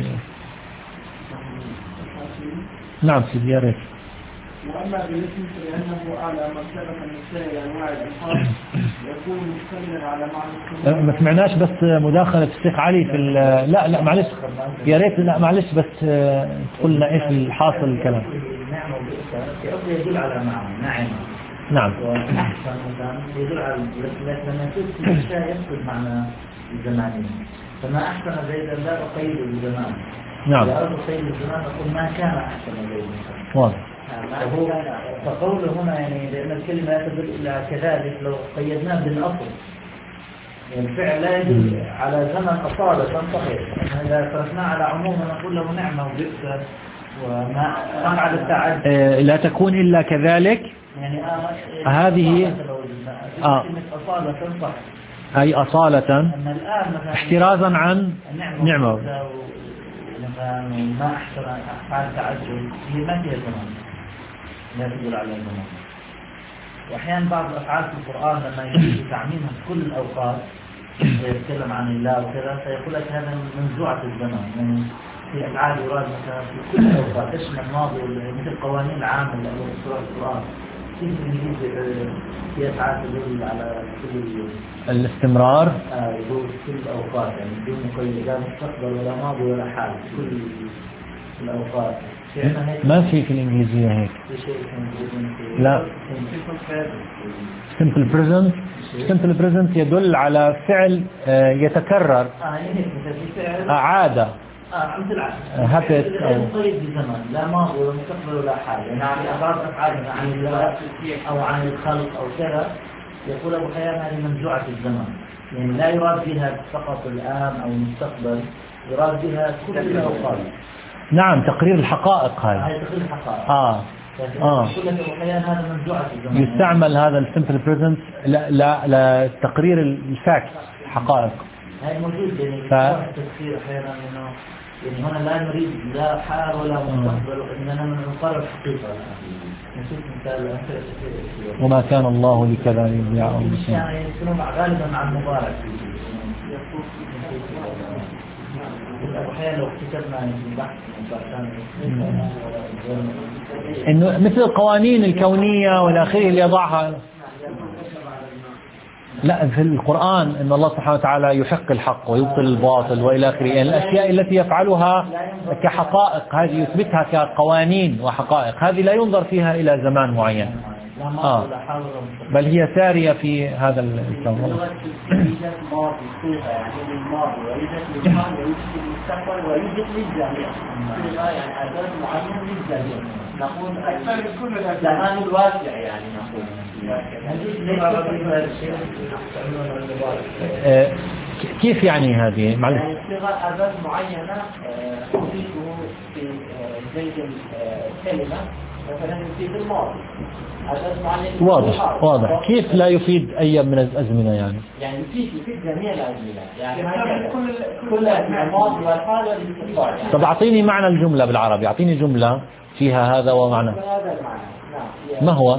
نعم سيدي يا ريت. وأما بالاسم فلأنه على مرتبة النساء لأنواع الإلحاد يكون مشتملا على معنى ما سمعناش بس مداخلة الشيخ علي في لا لا معلش يا ريت لا معلش بس تقول لنا إيش الحاصل الكلام. نعم وبئس يدل على معنى نعم نعم وأحسن مثلا يدل على لما يكون في الأشياء يقصد معنى الزمانية فما أحسن زيدا لا أقيد الزمان. نعم. إذا أردت قيد الزمان أقول ما كان أحسن زيدا. واضح. فقوله هنا يعني لأن الكلمة لا تدل إلا كذلك لو قيدناه بالأصل يعني الفعل لا يدل على زمن أصالة صحيح إذا تركناه على عموم نقول له نعمة وبئس وما قطع التعد لا تكون إلا كذلك يعني آه هذه آه أصالة صح أي أصالة أما الآن مثلا احترازا عن نعمة ما أحسن أفعال تعجل هي ما فيها زمان لا تدل على الزمان. وأحيانا بعض الأفعال في القرآن لما يجي تعميمها في كل الأوقات يتكلم عن الله وكذا فيقول لك هذا منزوعة الزمان يعني في أفعال يراد مثلا في كل الأوقات تشمل الماضي مثل قوانين العامة اللي في القرآن كيف الإنجليزي في أفعال تدل على كل الاستمرار آه يدور في كل الأوقات يعني بدون مقيد لا مستقبل ولا ماضي ولا حال في كل الأوقات. ما في في الإنجليزية هيك لا simple present simple present يدل على فعل يتكرر عادة آه مثل هبت غير مقيد بزمن، لا ماضي ولا مستقبل ولا حال، يعني بعض أفعالنا عن الله أو عن الخلق أو كذا يقول أبو حيان هذه منزوعة الزمن، يعني لا يراد بها فقط الآن أو المستقبل، يراد بها كل الأوقات. نعم تقرير الحقائق هذا. هذا تقرير الحقائق. آه. آه. يستعمل هذا السمبل بريزنت لا لا لتقرير الفاكت الحقائق. هاي موجود يعني ف... التفسير أحيانا إنه يعني هنا لا نريد لا حال ولا مستقبل إننا نقرر الحقيقة. نشوف مثال وما كان الله لكذا يضيع يعني يكونوا غالبا مع المبارك. أحيانا لو اكتسبنا بحث إنه مثل القوانين الكونية والآخرة اللي يضعها. لا في القرآن إن الله سبحانه وتعالى يحق الحق ويبطل الباطل وإلى آخره، يعني الأشياء التي يفعلها كحقائق هذه يثبتها كقوانين وحقائق، هذه لا ينظر فيها إلى زمان معين. آه. بل هي سارية في هذا الكون. نقول زمان الواقع يعني نقول آه كيف يعني هذه؟ معلش صيغة أداة معينة تضيفه في زي الكلمة مثلا في الماضي. واضح واضح. كيف لا يفيد أي من الأزمنة يعني؟ يعني يفيد يفيد جميع الأزمنة يعني كل كل الماضي والحال والاستقبال. طب أعطيني معنى الجملة بالعربي، أعطيني جملة فيها هذا ومعنى. هذا المعنى. نعم. ما هو؟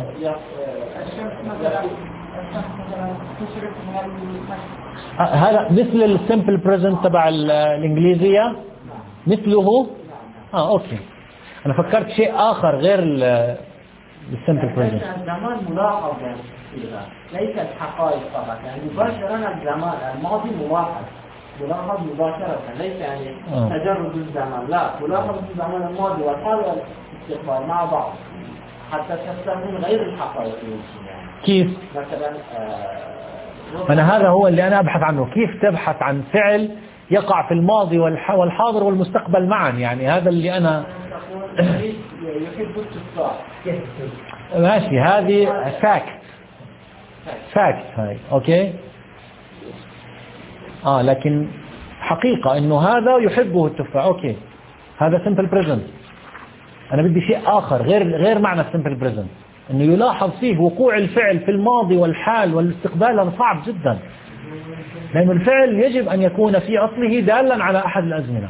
هذا مثل السمبل بريزنت تبع الإنجليزية مثله. آه أوكي. أنا فكرت شيء آخر غير السمبل بريزنت. الزمان ملاحظ يعني ليس الحقائق فقط، يعني مباشرة الزمان الماضي ملاحظ ملاحظ مباشرة، ليس يعني آه. تجرد الزمان، لا ملاحظ الزمان الماضي والحال والاستقبال مع بعض حتى تستخدم غير الحقائق يعني. كيف؟ مثلا آه أنا هذا هو اللي أنا أبحث عنه، كيف تبحث عن فعل يقع في الماضي والحاضر والمستقبل معا، يعني هذا اللي أنا يحب التفاح. ماشي هذه فاكت فاكت هاي أوكي. آه لكن حقيقة إنه هذا يحبه التفاح أوكي، هذا simple present. أنا بدي شيء آخر غير غير معنى simple present، إنه يلاحظ فيه وقوع الفعل في الماضي والحال والاستقبال. هذا صعب جدا، لأن الفعل يجب أن يكون في أصله دالا على أحد الأزمنة.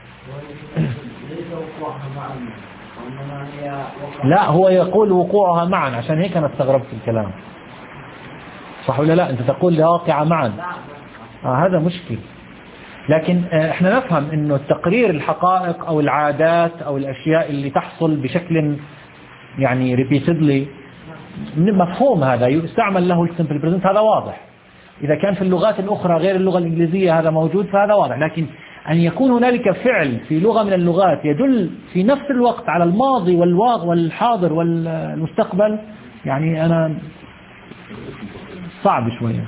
لا هو يقول وقوعها معا، عشان هيك أنا استغربت الكلام. صح ولا لا؟ أنت تقول واقعة معا. آه هذا مشكل. لكن آه احنا نفهم إنه تقرير الحقائق أو العادات أو الأشياء اللي تحصل بشكل يعني repeatedly مفهوم، هذا يستعمل له السمبل بريزنت، هذا واضح. إذا كان في اللغات الأخرى غير اللغة الإنجليزية هذا موجود فهذا واضح. لكن أن يكون هنالك فعل في لغة من اللغات يدل في نفس الوقت على الماضي والواقع والحاضر والمستقبل، يعني أنا صعب شوية.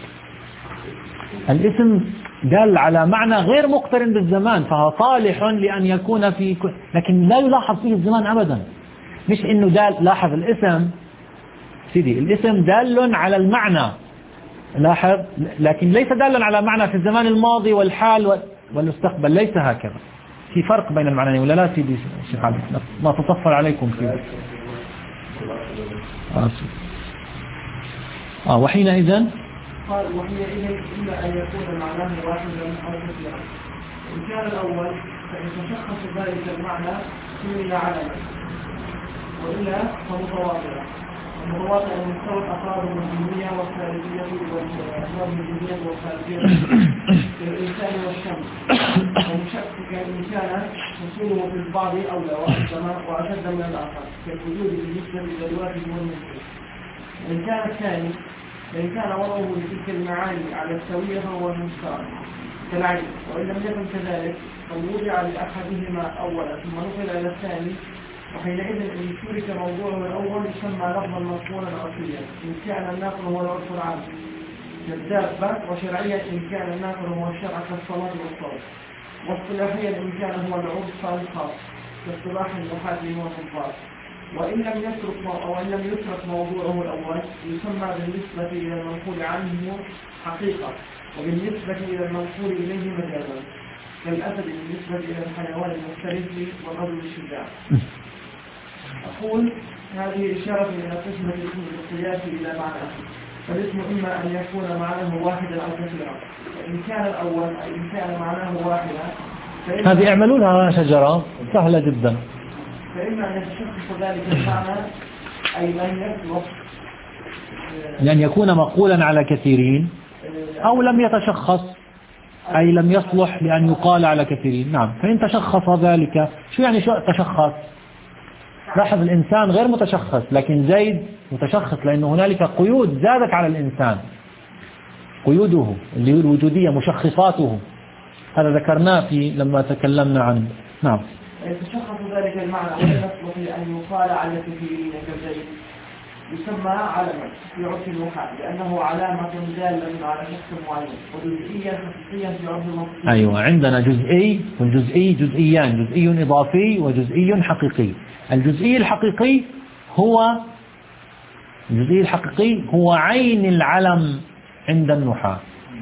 الاسم دل على معنى غير مقترن بالزمان، فهو صالح لأن يكون في ك... لكن لا يلاحظ فيه الزمان أبدا. مش إنه دال، لاحظ الاسم سيدي، الاسم دال على المعنى لاحظ، لكن ليس دالا على معنى في الزمان الماضي والحال والمستقبل، ليس هكذا. في فرق بين المعنيين ولا لا سيدي شيخ علي؟ ما تطفل عليكم فيه. آه وحينئذ قال وحينئذ إلا أن يكون معناه واحدا أو مثلا. إن كان الأول فإن تشخص ذلك المعنى سمي علما، وإلا فمتواطئا. المتواطئ من مستوى الأفراد الوجودية والخارجية والأفراد الوجودية والخارجية للإنسان والشمس، وإن كان حصوله في البعض أولى وأشد من الآخر كالوجود بالنسبة إلى الواجب والممكن. وإن كان الثاني فإن كان وضعه لتلك المعاني على السوية فهو المشترك كالعين، وإن لم يكن كذلك فوضع لأحدهما أولا ثم نقل إلى الثاني، وحينئذ إن شرك موضوعه الأول يسمى لفظا مفهوما أصليا إن كان الناقل هو العرف العام كالدابة، وشرعيا إن كان الناقل هو الشرع كالصلاة والصوم. واصطلاحيا إن كان هو العرف فالخاص كاصطلاح المحاكم والنظار. وإن لم يترك أو إن لم يترك موضوعه الأول يسمى بالنسبة إلى المنقول عنه حقيقة، وبالنسبة إلى المنقول إليه مجازا، كالأسد بالنسبة إلى الحيوان المفترس والرجل الشجاع. أقول هذه إشارة إلى قسمة الاسم بالقياس إلى معنى، فالاسم إما أن يكون معناه واحدا أو كثيرا، فإن كان الأول أي إن كان معناه واحدا هذه اعملوا لها شجرة سهلة جدا. فإما أن يتشخص ذلك المعنى أي لم يصلح لأن يكون مقولا على كثيرين، أو لم يتشخص أي لم يصلح لأن يقال على كثيرين. نعم، فإن تشخص ذلك. شو يعني شو تشخص؟ لاحظ الإنسان غير متشخص، لكن زيد متشخص، لأن هنالك قيود زادت على الإنسان، قيوده اللي هي الوجودية، مشخصاته، هذا ذكرناه في لما تكلمنا عنه. نعم. يتشخص ذلك المعنى ولا يصلح لأن يقال على كثيرين كزيد، يسمى علما في عرف النحاة لأنه علامة دالة على شخص معين، وجزئيا خصوصيا في عرف المنطق. أيوة، عندنا جزئي والجزئي جزئيان، جزئي إضافي وجزئي حقيقي. الجزئي الحقيقي هو الجزئي الحقيقي هو عين العلم عند النحاة.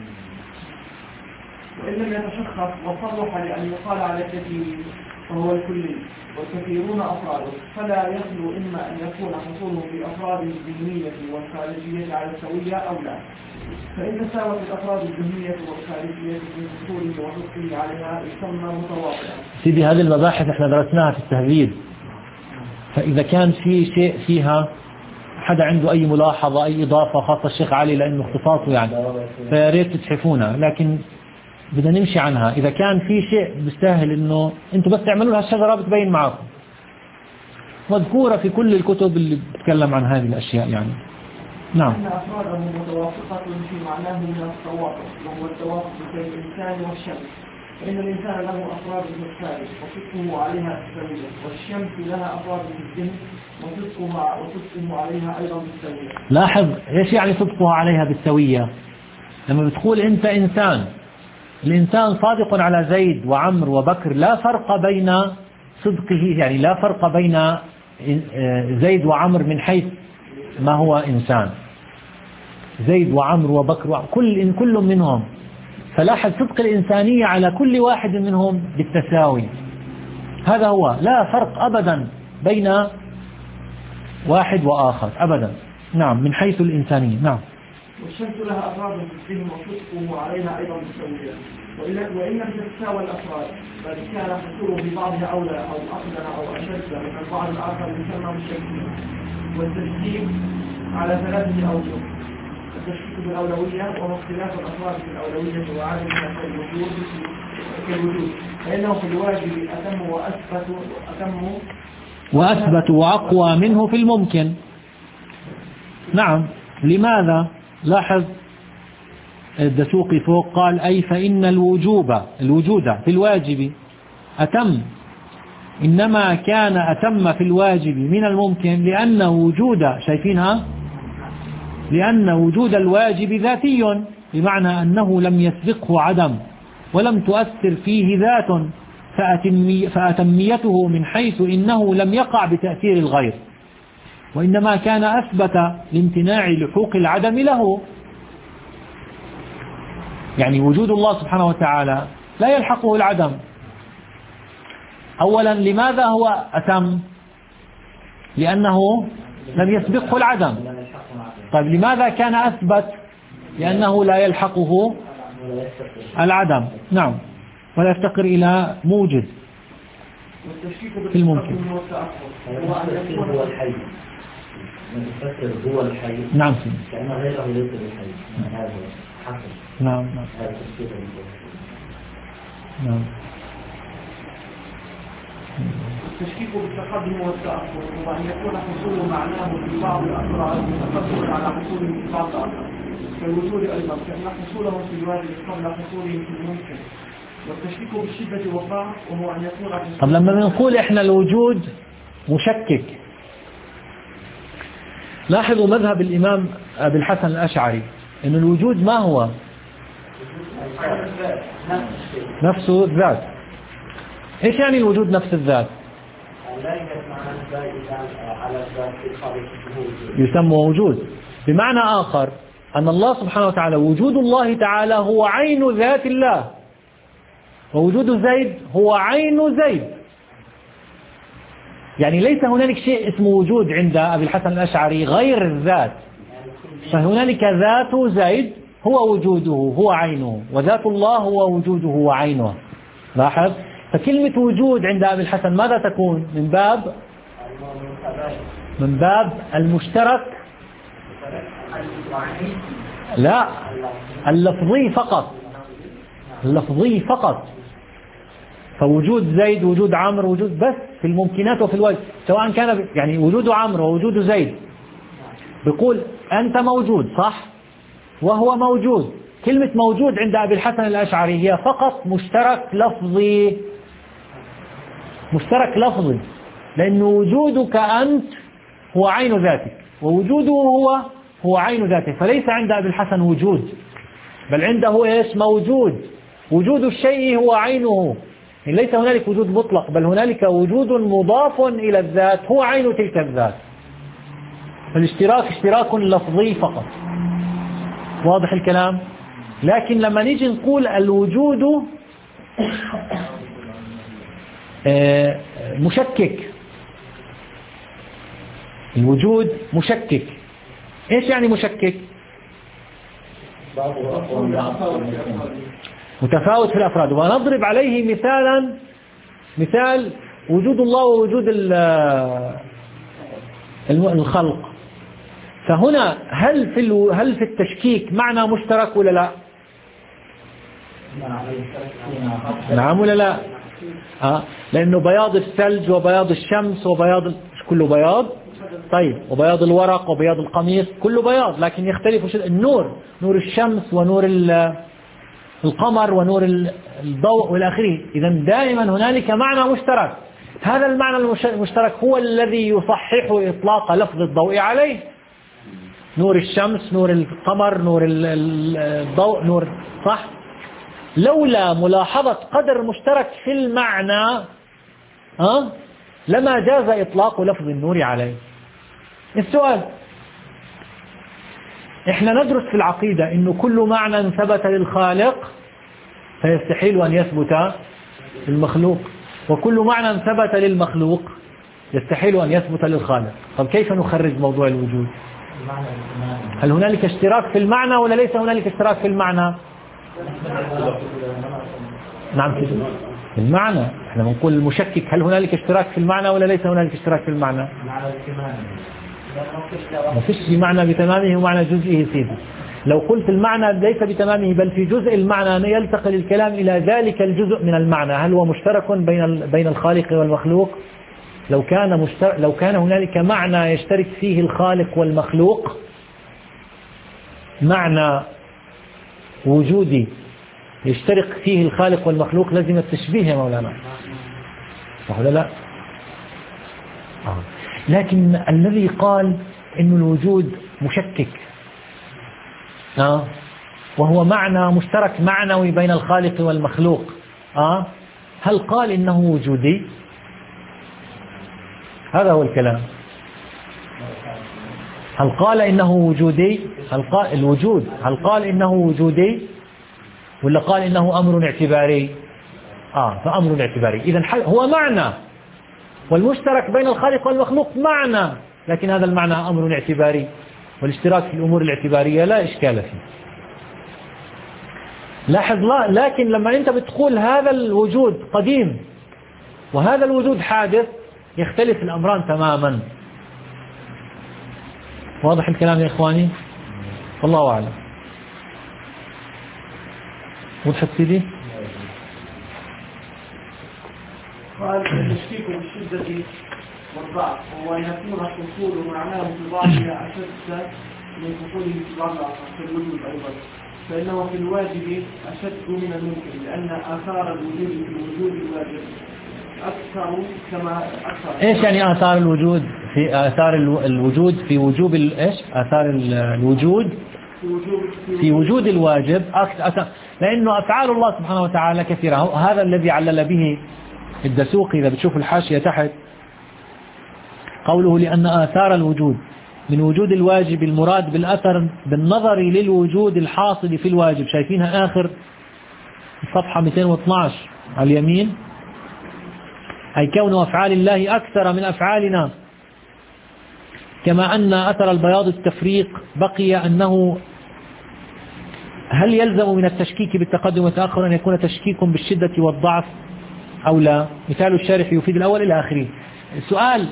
وإن لم يتشخص وصلح لأن يقال على كثيرين فهو الكلي، والكثيرون أفراده، فلا يخلو إما أن يكون حصوله في أفراد الذهنية والخارجية على السوية أو لا، فإن تساوت الأفراد الذهنية والخارجية في حصوله وحصوله عليها يسمى متواطئا. سيدي هذه المباحث احنا درسناها في التهذيب، فإذا كان في شيء فيها حدا عنده أي ملاحظة أي إضافة، خاصة الشيخ علي لأنه اختصاصه يعني، فياريت تتحفونها، لكن بدنا نمشي عنها. إذا كان في شيء بيستاهل إنه أنتوا بس تعملوا لها الشجرة بتبين معكم، مذكورة في كل الكتب اللي بتتكلم عن هذه الأشياء يعني. نعم. أن أفراده متوافقة في معناه من التوافق، وهو التوافق بين الإنسان والشمس، فإن الإنسان له أفراد في الخارج وصدقه عليها بالسوية، والشمس لها أفراد في الذهن وصدقه وصدقه عليها أيضا بالسوية. لاحظ إيش يعني صدقها عليها بالسوية؟ لما بتقول أنت إنسان، الإنسان صادق على زيد وعمر وبكر، لا فرق بين صدقه، يعني لا فرق بين زيد وعمر من حيث ما هو إنسان. زيد وعمر وبكر كل إن كل منهم، فلاحظ صدق الإنسانية على كل واحد منهم بالتساوي. هذا هو، لا فرق أبدا بين واحد وآخر أبدا. نعم، من حيث الإنسانية. نعم. والشمس لها أفراد في الذهن وصدقه عليها أيضا بالسوية، وإن لم تتساوى الأفراد بل كان حصوله في بعضها أولى أو أقدم أو أشد من البعض الآخر يسمى بالشكل. والتشكيك على ثلاثة أوجه: التشكيك بالأولوية وهو اختلاف الأفراد في الأولوية وعدمها كالوجود كالوجود فإنه في الواجب أتم وأثبت أتم وأثبت وأقوى منه في الممكن. نعم. لماذا؟ لاحظ الدسوقي فوق قال أي فإن الوجوب الوجود في الواجب أتم، إنما كان أتم في الواجب من الممكن لأن وجود شايفينها لأن وجود الواجب ذاتي، بمعنى أنه لم يسبقه عدم ولم تؤثر فيه ذات، فأتميته من حيث إنه لم يقع بتأثير الغير، وإنما كان أثبت لامتناع لحوق العدم له. يعني وجود الله سبحانه وتعالى لا يلحقه العدم. أولا لماذا هو أتم؟ لأنه لم يسبقه العدم. طيب لماذا كان أثبت؟ لأنه لا يلحقه العدم. نعم، ولا يفتقر إلى موجد في الممكن. هو الحي من يفكر هو الحي. نعم، كأن غيره ليس بالحي. هذا حصل. نعم نعم. هذا تفسير. نعم. التشكيك بالتقدم والتأخر هو أن يكون حصول معناه في بعض الأفراد متقدما على حصوله في بعض الآخر، كالوجود أيضا، كأن حصوله في الواجب قبل حصوله في الممكن. والتشكيك بالشدة والضعف وهو أن يكون حصول. طب لما بنقول إحنا الوجود مشكك، لاحظوا مذهب الإمام أبي الحسن الأشعري إن الوجود ما هو نفسه الذات. إيش يعني الوجود نفس الذات؟ يسمى وجود. بمعنى آخر أن الله سبحانه وتعالى وجود الله تعالى هو عين ذات الله، ووجود زيد هو عين زيد. يعني ليس هنالك شيء اسمه وجود عند أبي الحسن الأشعري غير الذات، فهنالك ذات زيد هو وجوده هو عينه، وذات الله هو وجوده وعينه. لاحظ، فكلمة وجود عند أبي الحسن ماذا تكون؟ من باب من باب المشترك، لا اللفظي فقط، اللفظي فقط. فوجود زيد وجود عمرو وجود بس في الممكنات وفي الوجه، سواء كان يعني وجود عمرو ووجود زيد. بيقول أنت موجود صح وهو موجود. كلمة موجود عند أبي الحسن الأشعري هي فقط مشترك لفظي، مشترك لفظي، لأن وجودك أنت هو عين ذاتك، ووجوده هو هو عين ذاته. فليس عند أبي الحسن وجود، بل عنده إيش؟ موجود. وجود الشيء هو عينه، يعني ليس هنالك وجود مطلق، بل هنالك وجود مضاف إلى الذات هو عين تلك الذات. فالاشتراك اشتراك لفظي فقط. واضح الكلام؟ لكن لما نيجي نقول الوجود مشكك، الوجود مشكك. ايش يعني مشكك؟ متفاوت في الأفراد. ونضرب عليه مثالا، مثال وجود الله ووجود الخلق. فهنا هل في هل في التشكيك معنى مشترك ولا لا؟ نعم ولا لا؟ آه. لأنه بياض الثلج وبياض الشمس وبياض مش كله بياض؟ طيب، وبياض الورق وبياض القميص كله بياض، لكن يختلف النور، نور الشمس ونور القمر ونور الضوء والى اخره. إذا دائما هنالك معنى مشترك. هذا المعنى المشترك هو الذي يصحح إطلاق لفظ الضوء عليه. نور الشمس، نور القمر، نور الضوء، نور صح. لولا ملاحظة قدر مشترك في المعنى أه؟ لما جاز إطلاق لفظ النور عليه. السؤال، احنا ندرس في العقيدة انه كل معنى ثبت للخالق فيستحيل ان يثبت للمخلوق، وكل معنى ثبت للمخلوق يستحيل ان يثبت للخالق. طب كيف نخرج موضوع الوجود؟ هل هنالك اشتراك في المعنى ولا ليس هنالك اشتراك في المعنى؟ نعم في المعنى. احنا بنقول المشكك، هل هنالك اشتراك في المعنى ولا ليس هنالك اشتراك في المعنى؟ ما فيش معنى بتمامه ومعنى جزئه سيدي. لو قلت المعنى ليس بتمامه بل في جزء المعنى يلتقي الكلام إلى ذلك الجزء من المعنى، هل هو مشترك بين بين الخالق والمخلوق؟ لو كان مشترك، لو كان هنالك معنى يشترك فيه الخالق والمخلوق، معنى وجودي يشترك فيه الخالق والمخلوق، لازم التشبيه يا مولانا، صح ولا لا؟ آه. لكن الذي قال إن الوجود مشكك آه وهو معنى مشترك معنوي بين الخالق والمخلوق، آه هل قال إنه وجودي؟ هذا هو الكلام. هل قال إنه وجودي؟ هل قال الوجود هل قال إنه وجودي ولا قال إنه أمر اعتباري؟ آه فأمر اعتباري. إذن هو معنى، والمشترك بين الخالق والمخلوق معنى، لكن هذا المعنى أمر اعتباري، والاشتراك في الأمور الاعتبارية لا إشكال فيه. لاحظ، لا لكن لما أنت بتقول هذا الوجود قديم وهذا الوجود حادث، يختلف الأمران تماما. واضح الكلام يا إخواني؟ والله أعلم. وضحت سيدي؟ قال التشكيك بالشدة والضعف، هو أن يكون الحصول معناه في بعضها أشد من حصوله في بعض في الوجود أيضا، فإنه في الواجب أشد من الممكن، لأن آثار الوجود في وجود الواجب أكثر كما أكثر. إيش يعني آثار الوجود في آثار الوجود في وجوب إيش؟ آثار الوجود في وجود الواجب أكثر، لأنه أفعال الله سبحانه وتعالى كثيرة. هذا الذي علل به الدسوقي إذا بتشوف الحاشية تحت قوله لأن آثار الوجود من وجود الواجب المراد بالأثر بالنظر للوجود الحاصل في الواجب. شايفينها آخر صفحة مئتين واثني عشر على اليمين، أي كون أفعال الله أكثر من أفعالنا، كما أن أثر البياض التفريق. بقي أنه هل يلزم من التشكيك بالتقدم والتأخر أن يكون تشكيك بالشدة والضعف أو لا؟ مثال الشارح يفيد الأول إلى آخره. السؤال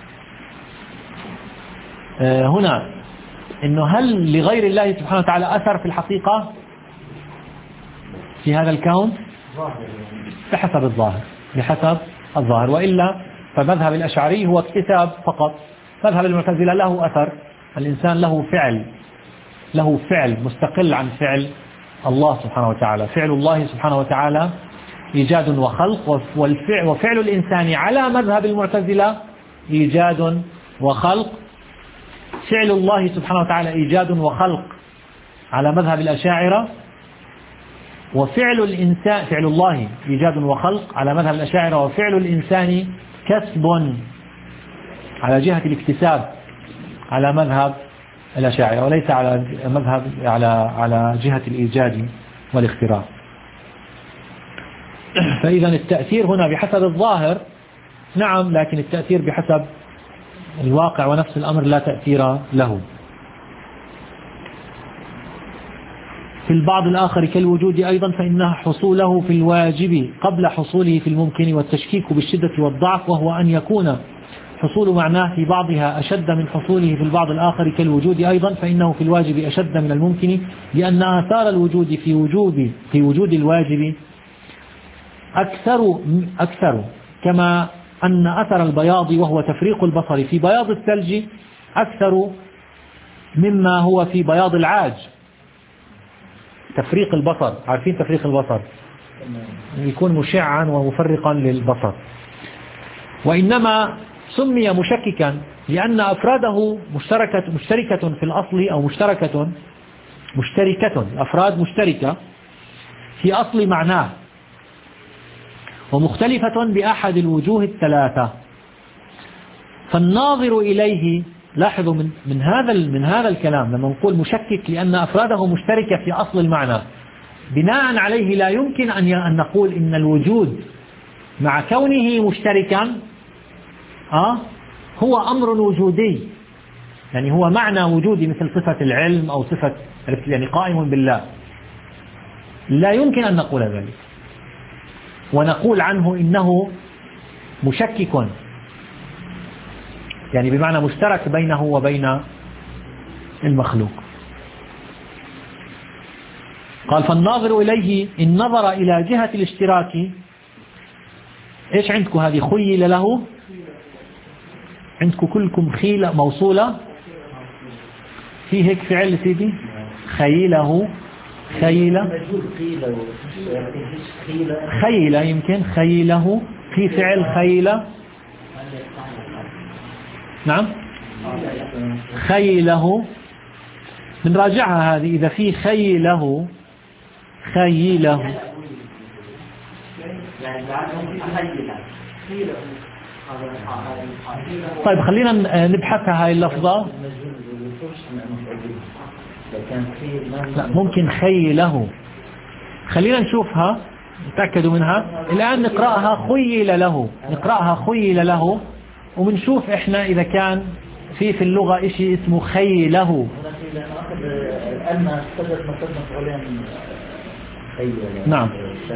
هنا إنه هل لغير الله سبحانه وتعالى أثر في الحقيقة في هذا الكون؟ بحسب الظاهر، بحسب الظاهر، وإلا فمذهب الأشعري هو اكتساب فقط. مذهب المعتزلة له أثر، الإنسان له فعل، له فعل مستقل عن فعل الله سبحانه وتعالى. فعل الله سبحانه وتعالى إيجاد وخلق، والفعل وفعل الإنسان على مذهب المعتزلة إيجاد وخلق. فعل الله سبحانه وتعالى إيجاد وخلق على مذهب الأشاعرة، وفعل الإنسان فعل الله إيجاد وخلق على مذهب الأشاعرة، وفعل الإنسان كسب على جهة الاكتساب على مذهب الأشاعرة، وليس على مذهب على على جهة الإيجاد والاختراع. فإذا التأثير هنا بحسب الظاهر نعم، لكن التأثير بحسب الواقع ونفس الأمر لا تأثير له. في البعض الآخر كالوجود أيضا فإنها حصوله في الواجب قبل حصوله في الممكن، والتشكيك بالشدة والضعف، وهو أن يكون حصول معناه في بعضها أشد من حصوله في البعض الآخر كالوجود أيضا فإنه في الواجب أشد من الممكن، لأن آثار الوجود في وجود في وجود الواجب أكثر أكثر كما أن أثر البياض وهو تفريق البصر في بياض الثلج أكثر مما هو في بياض العاج. تفريق البصر، عارفين تفريق البصر يكون مشعا ومفرقا للبصر، وإنما سمي مشككا لأن أفراده مشتركة مشتركة في الأصل، أو مشتركة مشتركة الأفراد مشتركة في أصل معناه، ومختلفة بأحد الوجوه الثلاثة. فالناظر إليه، لاحظوا من من هذا من هذا الكلام لما نقول مشكك لأن أفراده مشتركة في أصل المعنى، بناء عليه لا يمكن أن نقول إن الوجود مع كونه مشتركا آه هو أمر وجودي، يعني هو معنى وجودي مثل صفة العلم أو صفة يعني قائم بالله. لا يمكن أن نقول ذلك، ونقول عنه إنه مشكك، يعني بمعنى مشترك بينه وبين المخلوق. قال فالناظر إليه إن نظر إلى جهة الاشتراك. إيش عندكم هذه؟ خيل له، عندكم كلكم خيل موصولة في هيك فعل سيدي، خيله خيل خيل يمكن خيله في فعل خيل، نعم خيله. بنراجعها هذه إذا في خيله خيله. طيب خلينا نبحثها هاي اللفظة. لا ممكن خيله، خلينا نشوفها نتأكدوا منها. الآن نقرأها خيل له، نقرأها خيل له وبنشوف إحنا إذا كان في في اللغة إشي اسمه خيله. نعم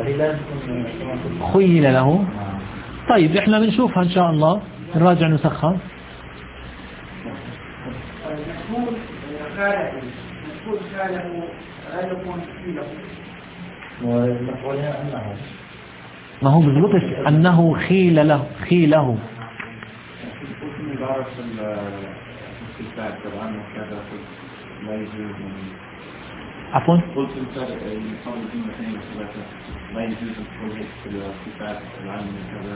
خيل له. طيب إحنا بنشوفها إن شاء الله، نراجع نسخها. مفعول فعله لا يكون خيله، ما هو بضبطش أنه خيل له خيله. عفوا قلت الفرق قبل اثنين اثنين وثلاثة لا يجوز الخروج في الصفات العلم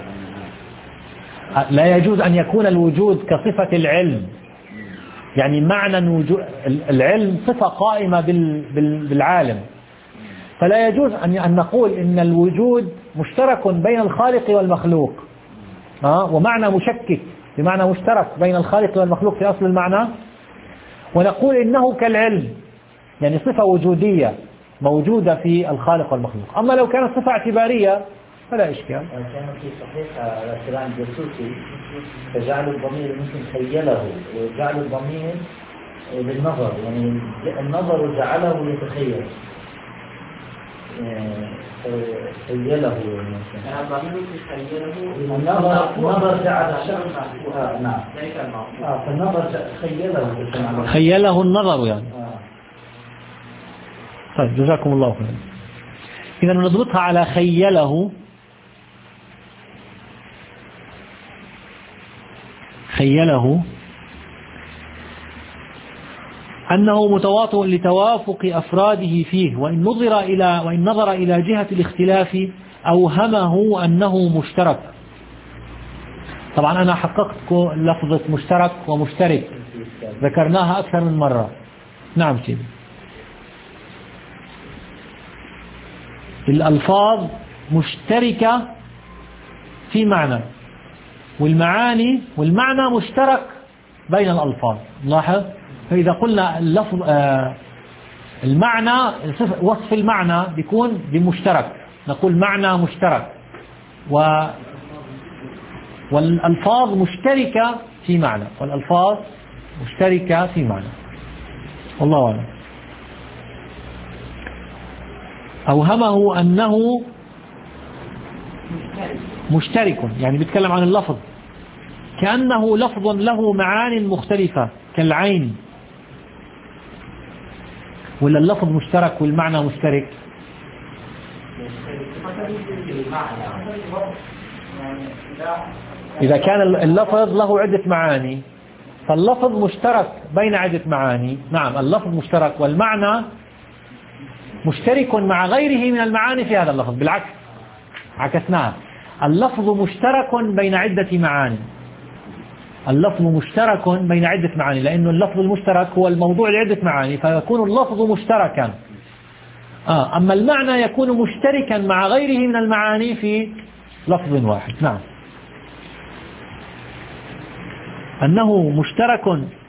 كذا. لا يجوز أن يكون الوجود كصفة العلم، يعني معنى وجود العلم صفة قائمة بالعالم، فلا يجوز أن نقول إن الوجود مشترك بين الخالق والمخلوق، آه ومعنى مشكك بمعنى مشترك بين الخالق والمخلوق في أصل المعنى، ونقول إنه كالعلم، يعني صفة وجودية موجودة في الخالق والمخلوق. أما لو كانت صفة اعتبارية فلا إشكال. كان في صحيح على كلام الجسوسي فجعل الضمير ممكن خيله، وجعل الضمير للنظر، يعني النظر جعله يتخيل خيله، يعني الضمير خيله النظر النظر جعل الشخص نعم اه فالنظر خيله خيله النظر يعني. آه. طيب جزاكم الله خيرا. إذا نضبطها على خيله. خيله أنه متواطئ لتوافق أفراده فيه، وإن نظر إلى وإن نظر إلى جهة الاختلاف أوهمه أنه مشترك. طبعا أنا حققت لفظة مشترك ومشترك ذكرناها أكثر من مرة. نعم سيدي. الألفاظ مشتركة في معنى، والمعاني والمعنى مشترك بين الألفاظ. لاحظ، فإذا قلنا اللفظ آه المعنى وصف المعنى بيكون بمشترك، نقول معنى مشترك، و والألفاظ مشتركة في معنى، والألفاظ مشتركة في معنى. والله أعلم. أوهمه أنه مشترك، يعني بيتكلم عن اللفظ كأنه لفظ له معان مختلفة كالعين، ولا اللفظ مشترك والمعنى مشترك؟ إذا كان اللفظ له عدة معاني فاللفظ مشترك بين عدة معاني. نعم اللفظ مشترك والمعنى مشترك مع غيره من المعاني في هذا اللفظ، بالعكس عكسناها، اللفظ مشترك بين عدة معاني، اللفظ مشترك بين عدة معاني، لأن اللفظ المشترك هو الموضوع لعدة معاني فيكون اللفظ مشتركا. آه أما المعنى يكون مشتركا مع غيره من المعاني في لفظ واحد. نعم أنه مشترك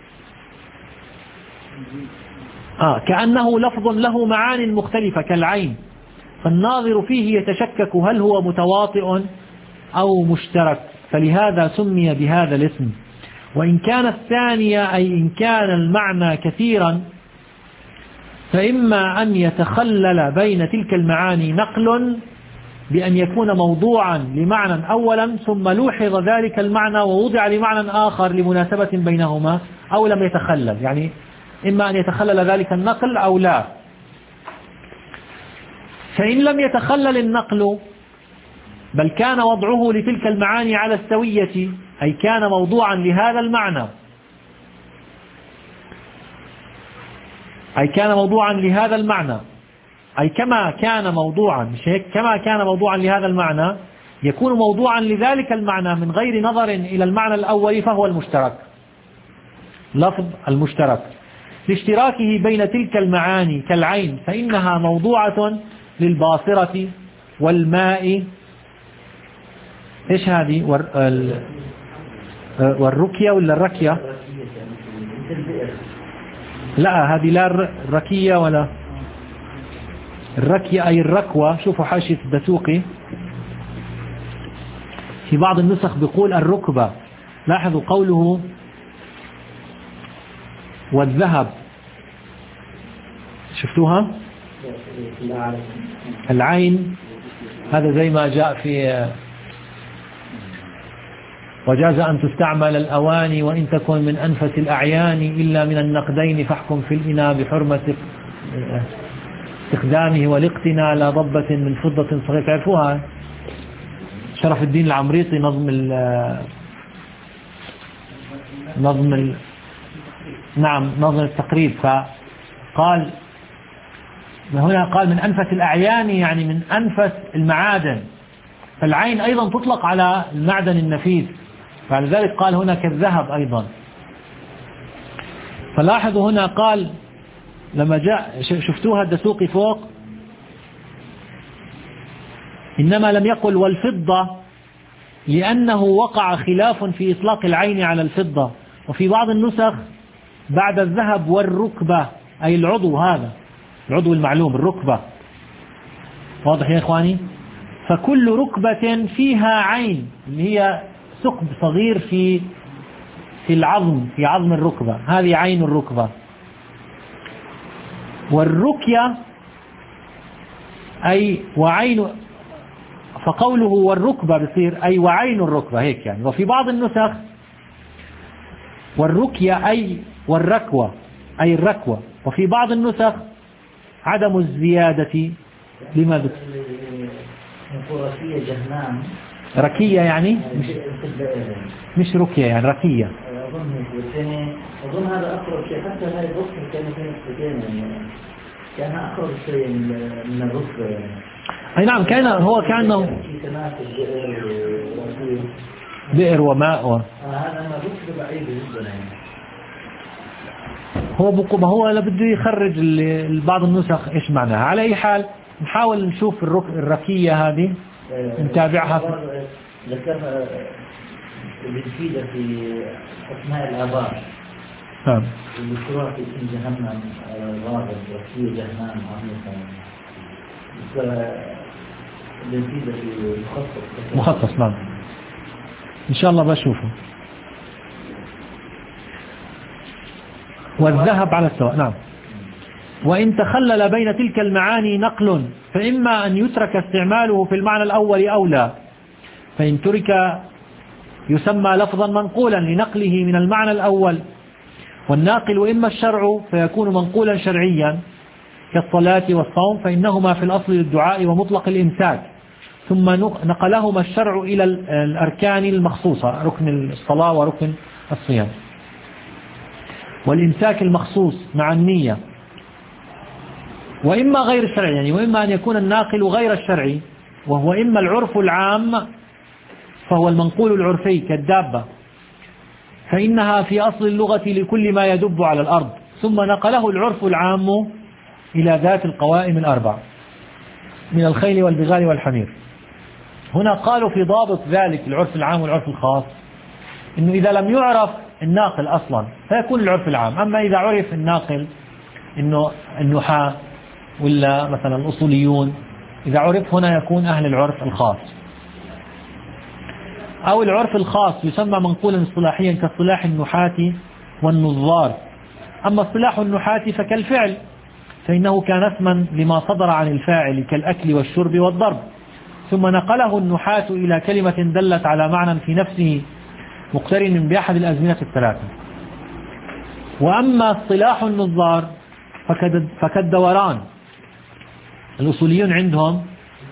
آه كأنه لفظ له معان مختلفة كالعين، فالناظر فيه يتشكك هل هو متواطئ أو مشترك، فلهذا سمي بهذا الاسم. وإن كان الثانية أي إن كان المعنى كثيرا فإما أن يتخلل بين تلك المعاني نقل بأن يكون موضوعا لمعنى أولا ثم لوحظ ذلك المعنى ووضع لمعنى آخر لمناسبة بينهما، أو لم يتخلل، يعني إما أن يتخلل ذلك النقل أو لا. فإن لم يتخلل النقل بل كان وضعه لتلك المعاني على السوية، أي كان موضوعا لهذا المعنى أي كان موضوعا لهذا المعنى أي كما كان موضوعا مش هيك كما كان موضوعا لهذا المعنى يكون موضوعا لذلك المعنى من غير نظر إلى المعنى الأول، فهو المشترك، لفظ المشترك لاشتراكه بين تلك المعاني كالعين، فإنها موضوعة للباصرة والماء. إيش هذه ور... ال... والركية ولا الركية؟ لا هذه لا الركية ولا الركية، أي الركوة. شوفوا حاشية الدسوقي في بعض النسخ بيقول الركبة. لاحظوا قوله والذهب، شفتوها؟ العين هذا زي ما جاء في وجاز أن تستعمل الأواني وإن تكن من أنفس الأعيان إلا من النقدين فاحكم في الإناء بحرمة استخدامه والاقتناء لا ضبة من فضة صغيرة. تعرفوها؟ شرف الدين العمريطي نظم ال نظم ال نعم نظم التقريب، فقال هنا قال من أنفس الأعيان يعني من أنفس المعادن، فالعين أيضا تطلق على المعدن النفيس، فلذلك قال هنا كالذهب أيضا. فلاحظوا هنا قال لما جاء شفتوها الدسوقي فوق إنما لم يقل والفضة لأنه وقع خلاف في إطلاق العين على الفضة، وفي بعض النسخ بعد الذهب والركبة أي العضو، هذا العضو المعلوم الركبة. واضح يا إخواني؟ فكل ركبة فيها عين اللي هي ثقب صغير في في العظم، في عظم الركبة، هذه عين الركبة. والركية أي وعين، فقوله والركبة بصير أي وعين الركبة هيك يعني. وفي بعض النسخ والركية أي والركوة أي الركوة، وفي بعض النسخ عدم الزيادة لما ذكر. ركية جهنم، ركية يعني مش, مش ركية يعني ركية. أظن أظن هذا أقرب شيء، حتى هاي الركبة كانت يعني كان أقرب شيء من الركبة يعني. أي نعم، كان هو كأنه بئر وماء و... هذا ما ركبة بعيد جدا يعني. هو بقى هو لا بده يخرج بعض النسخ إيش معناها. على أي حال نحاول نشوف الرك... الركية هذه نتابعها في... ذكرها بالفيدة في أسماء الآبار. نعم. الذكرى في اسم جهنم غاضب ركية جهنم عميقا. بالفيدة في مخصص. مخصص نعم. إن شاء الله بشوفه. والذهب على السواء نعم. وإن تخلل بين تلك المعاني نقل فإما أن يترك استعماله في المعنى الأول أو لا، فإن ترك يسمى لفظا منقولا لنقله من المعنى الأول، والناقل إما الشرع فيكون منقولا شرعيا كالصلاة والصوم فإنهما في الأصل للدعاء ومطلق الإمساك، ثم نقلهما الشرع إلى الأركان المخصوصة، ركن الصلاة وركن الصيام. والإمساك المخصوص مع النية. وإما غير الشرعي يعني، وإما أن يكون الناقل غير الشرعي، وهو إما العرف العام فهو المنقول العرفي كالدابة، فإنها في أصل اللغة لكل ما يدب على الأرض، ثم نقله العرف العام إلى ذات القوائم الأربع من الخيل والبغال والحمير. هنا قالوا في ضابط ذلك العرف العام والعرف الخاص إنه إذا لم يعرف الناقل أصلا فيكون العرف العام، أما إذا عرف الناقل إنه النحاة ولا مثلا الأصوليون، إذا عرف هنا يكون أهل العرف الخاص. أو العرف الخاص يسمى منقولا اصطلاحيا كاصطلاح النحاة والنظار. أما اصطلاح النحاة فكالفعل، فإنه كان اسما لما صدر عن الفاعل كالأكل والشرب والضرب، ثم نقله النحاة إلى كلمة دلت على معنى في نفسه مقترن بأحد الأزمنة الثلاثة. وأما اصطلاح النظار فكالدوران. الأصوليون عندهم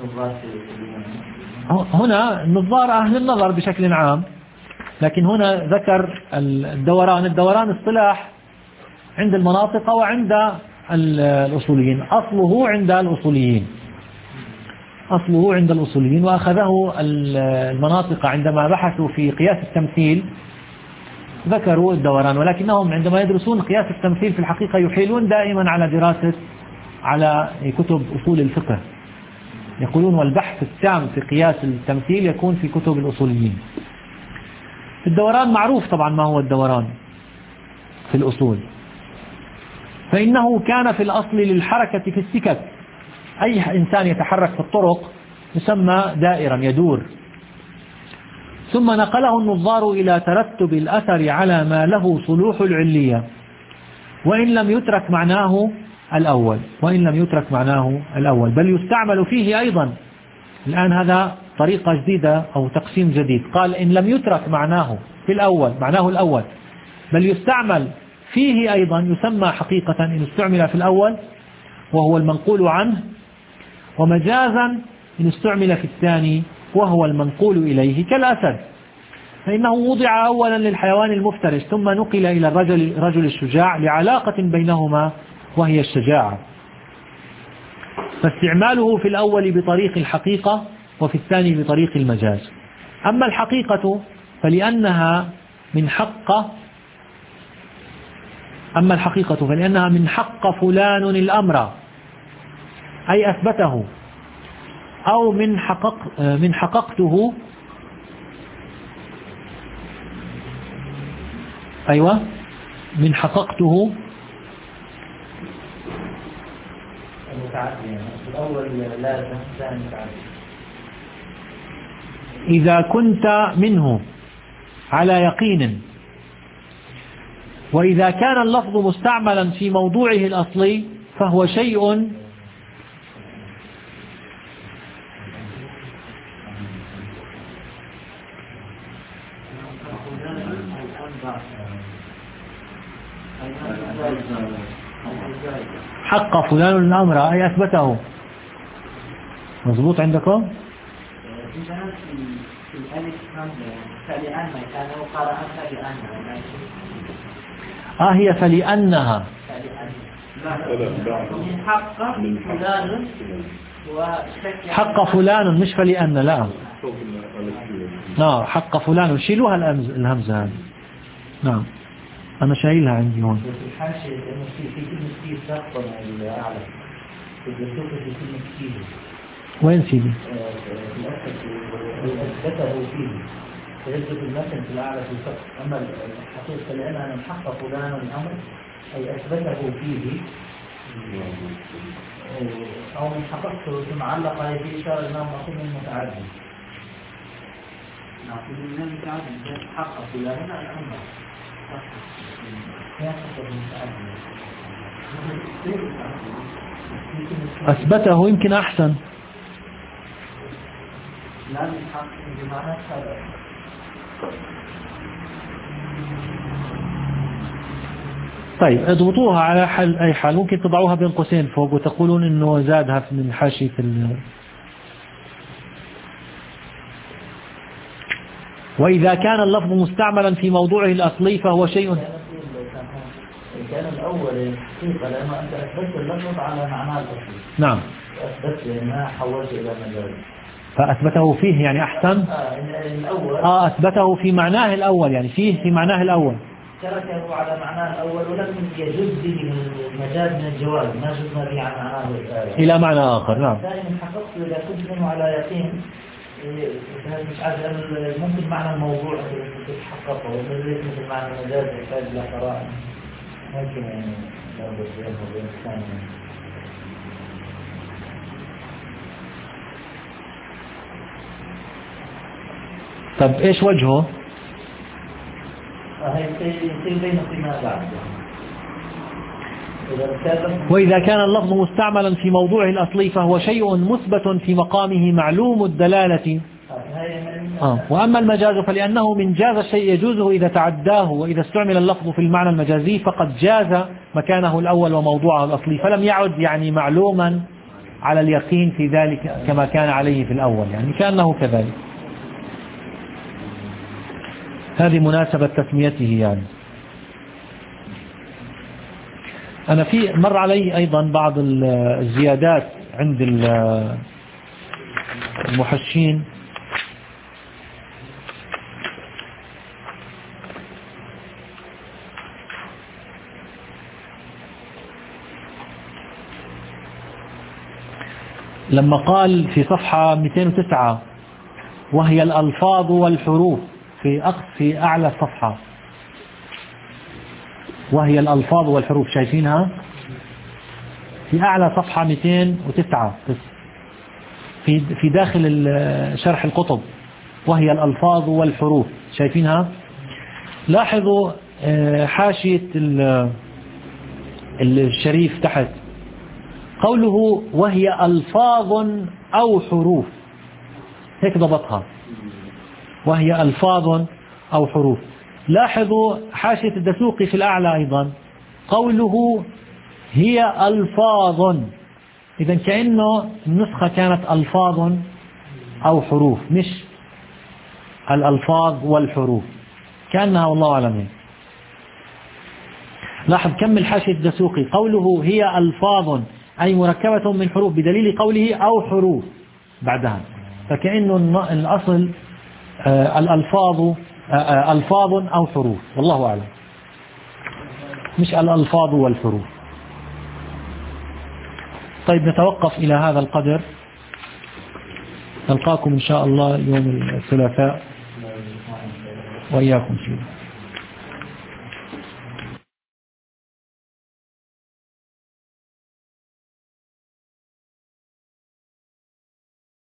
هنا النظار أهل النظر بشكل عام، لكن هنا ذكر الدوران. الدوران اصطلاح عند المناطق وعند الأصوليين، أصله عند الأصوليين أصله عند الأصوليين وأخذه المناطق عندما بحثوا في قياس التمثيل ذكروا الدوران، ولكنهم عندما يدرسون قياس التمثيل في الحقيقة يحيلون دائما على دراسة على كتب أصول الفقه، يقولون والبحث التام في قياس التمثيل يكون في كتب الأصوليين. الدوران معروف طبعا ما هو الدوران في الأصول، فإنه كان في الأصل للحركة في السكك، أي إنسان يتحرك في الطرق يسمى دائرا يدور. ثم نقله النظار إلى ترتب الأثر على ما له صلوح العلية، وإن لم يترك معناه الأول وإن لم يترك معناه الأول بل يستعمل فيه أيضا. الآن هذا طريقة جديدة أو تقسيم جديد، قال إن لم يترك معناه في الأول معناه الأول بل يستعمل فيه أيضا يسمى حقيقة إن استعمل في الأول وهو المنقول عنه، ومجازا إن استعمل في الثاني وهو المنقول إليه كالأسد، فإنه وضع أولا للحيوان المفترس ثم نقل إلى الرجل رجل الشجاع لعلاقة بينهما وهي الشجاعة، فاستعماله في الأول بطريق الحقيقة وفي الثاني بطريق المجاز. أما الحقيقة فلأنها من حق أما الحقيقة فلأنها من حق فلان الأمر أي أثبته، أو من حقق من حققته. أيوة من حققته المتعدي يعني الأول لازم الثاني متعدي. إذا كنت منه على يقين، وإذا كان اللفظ مستعملا في موضوعه الأصلي فهو شيء حق فلان الأمر أي أثبته. مضبوط عندكم؟ آه هي فلأنها حق فلان مش فلأن. لا لا حق فلان شيلوها الهمزة هذه. نعم أنا شايلها عندي هون. في الحاشية لأنه في في كلمة كتير ساقطة من الأعلى في الدكتور في كلمة كتير. وين سيدي؟ أثبته فيه فيثبت المثل في الأعلى في السقف. أما الحقيقة لأنها من حق فلان الأمر أي أثبته فيه أو من حققته ثم علق هي في إشارة أنه مأخوذ من متعدي. نأخذ من المتعدي حق فلان الأمر أثبته يمكن أحسن. طيب اضبطوها على حل أي حال. ممكن تضعوها بين قوسين فوق وتقولون إنه زادها من حاشية ال... وإذا كان اللفظ مستعملا في موضوعه الأصلي فهو شيء. كان الأول حقيقة لأنه أنت أثبت اللفظ على معناه الأصلي. نعم أثبت لأنها حولت إلى مجال فأثبته فيه يعني أحسن. آه الأول آه أثبته في معناه الأول يعني فيه في معناه الأول. تركه على معناه الأول ولكن يجوز به من المجاز من الجواز ما جزنا به عن معناه الآية إلى معنى آخر. نعم ثاني من حققت إذا كنت منه على يقين مش عارف ممكن معنى الموضوع تتحققه وليس مثل معنى المجاز يحتاج إلى قراءة ممكن يعني لو بسيطه بالإنسان. طب إيش وجهه؟ وإذا كان اللفظ مستعملا في موضوعه الأصلي فهو شيء مثبت في مقامه معلوم الدلالة. آه. وأما المجاز فلأنه من جاز الشيء يجوزه إذا تعداه، وإذا استعمل اللفظ في المعنى المجازي فقد جاز مكانه الأول وموضوعه الأصلي فلم يعد يعني معلوما على اليقين في ذلك كما كان عليه في الأول يعني كأنه كذلك. هذه مناسبة تسميته يعني. أنا في مر علي أيضا بعض الزيادات عند المحشين لما قال في صفحة مئتين وتسعة وهي الألفاظ والحروف في أقصى في أعلى الصفحة، وهي الألفاظ والحروف شايفينها في أعلى صفحة مئتين وتسعة في في داخل شرح القطب، وهي الألفاظ والحروف شايفينها. لاحظوا حاشية الشريف تحت قوله وهي ألفاظ أو حروف، هيك ضبطها وهي ألفاظ أو حروف. لاحظوا حاشية الدسوقي في الأعلى أيضا قوله هي ألفاظ، إذا كأنه النسخة كانت ألفاظ أو حروف مش الألفاظ والحروف، كأنها والله أعلم. لاحظ كمل حاشية الدسوقي قوله هي ألفاظ أي مركبة من حروف بدليل قوله أو حروف بعدها، فكأنه الأصل الألفاظ ألفاظ أو حروف والله أعلم، مش الألفاظ والحروف. طيب نتوقف إلى هذا القدر. نلقاكم إن شاء الله يوم الثلاثاء وإياكم فيه.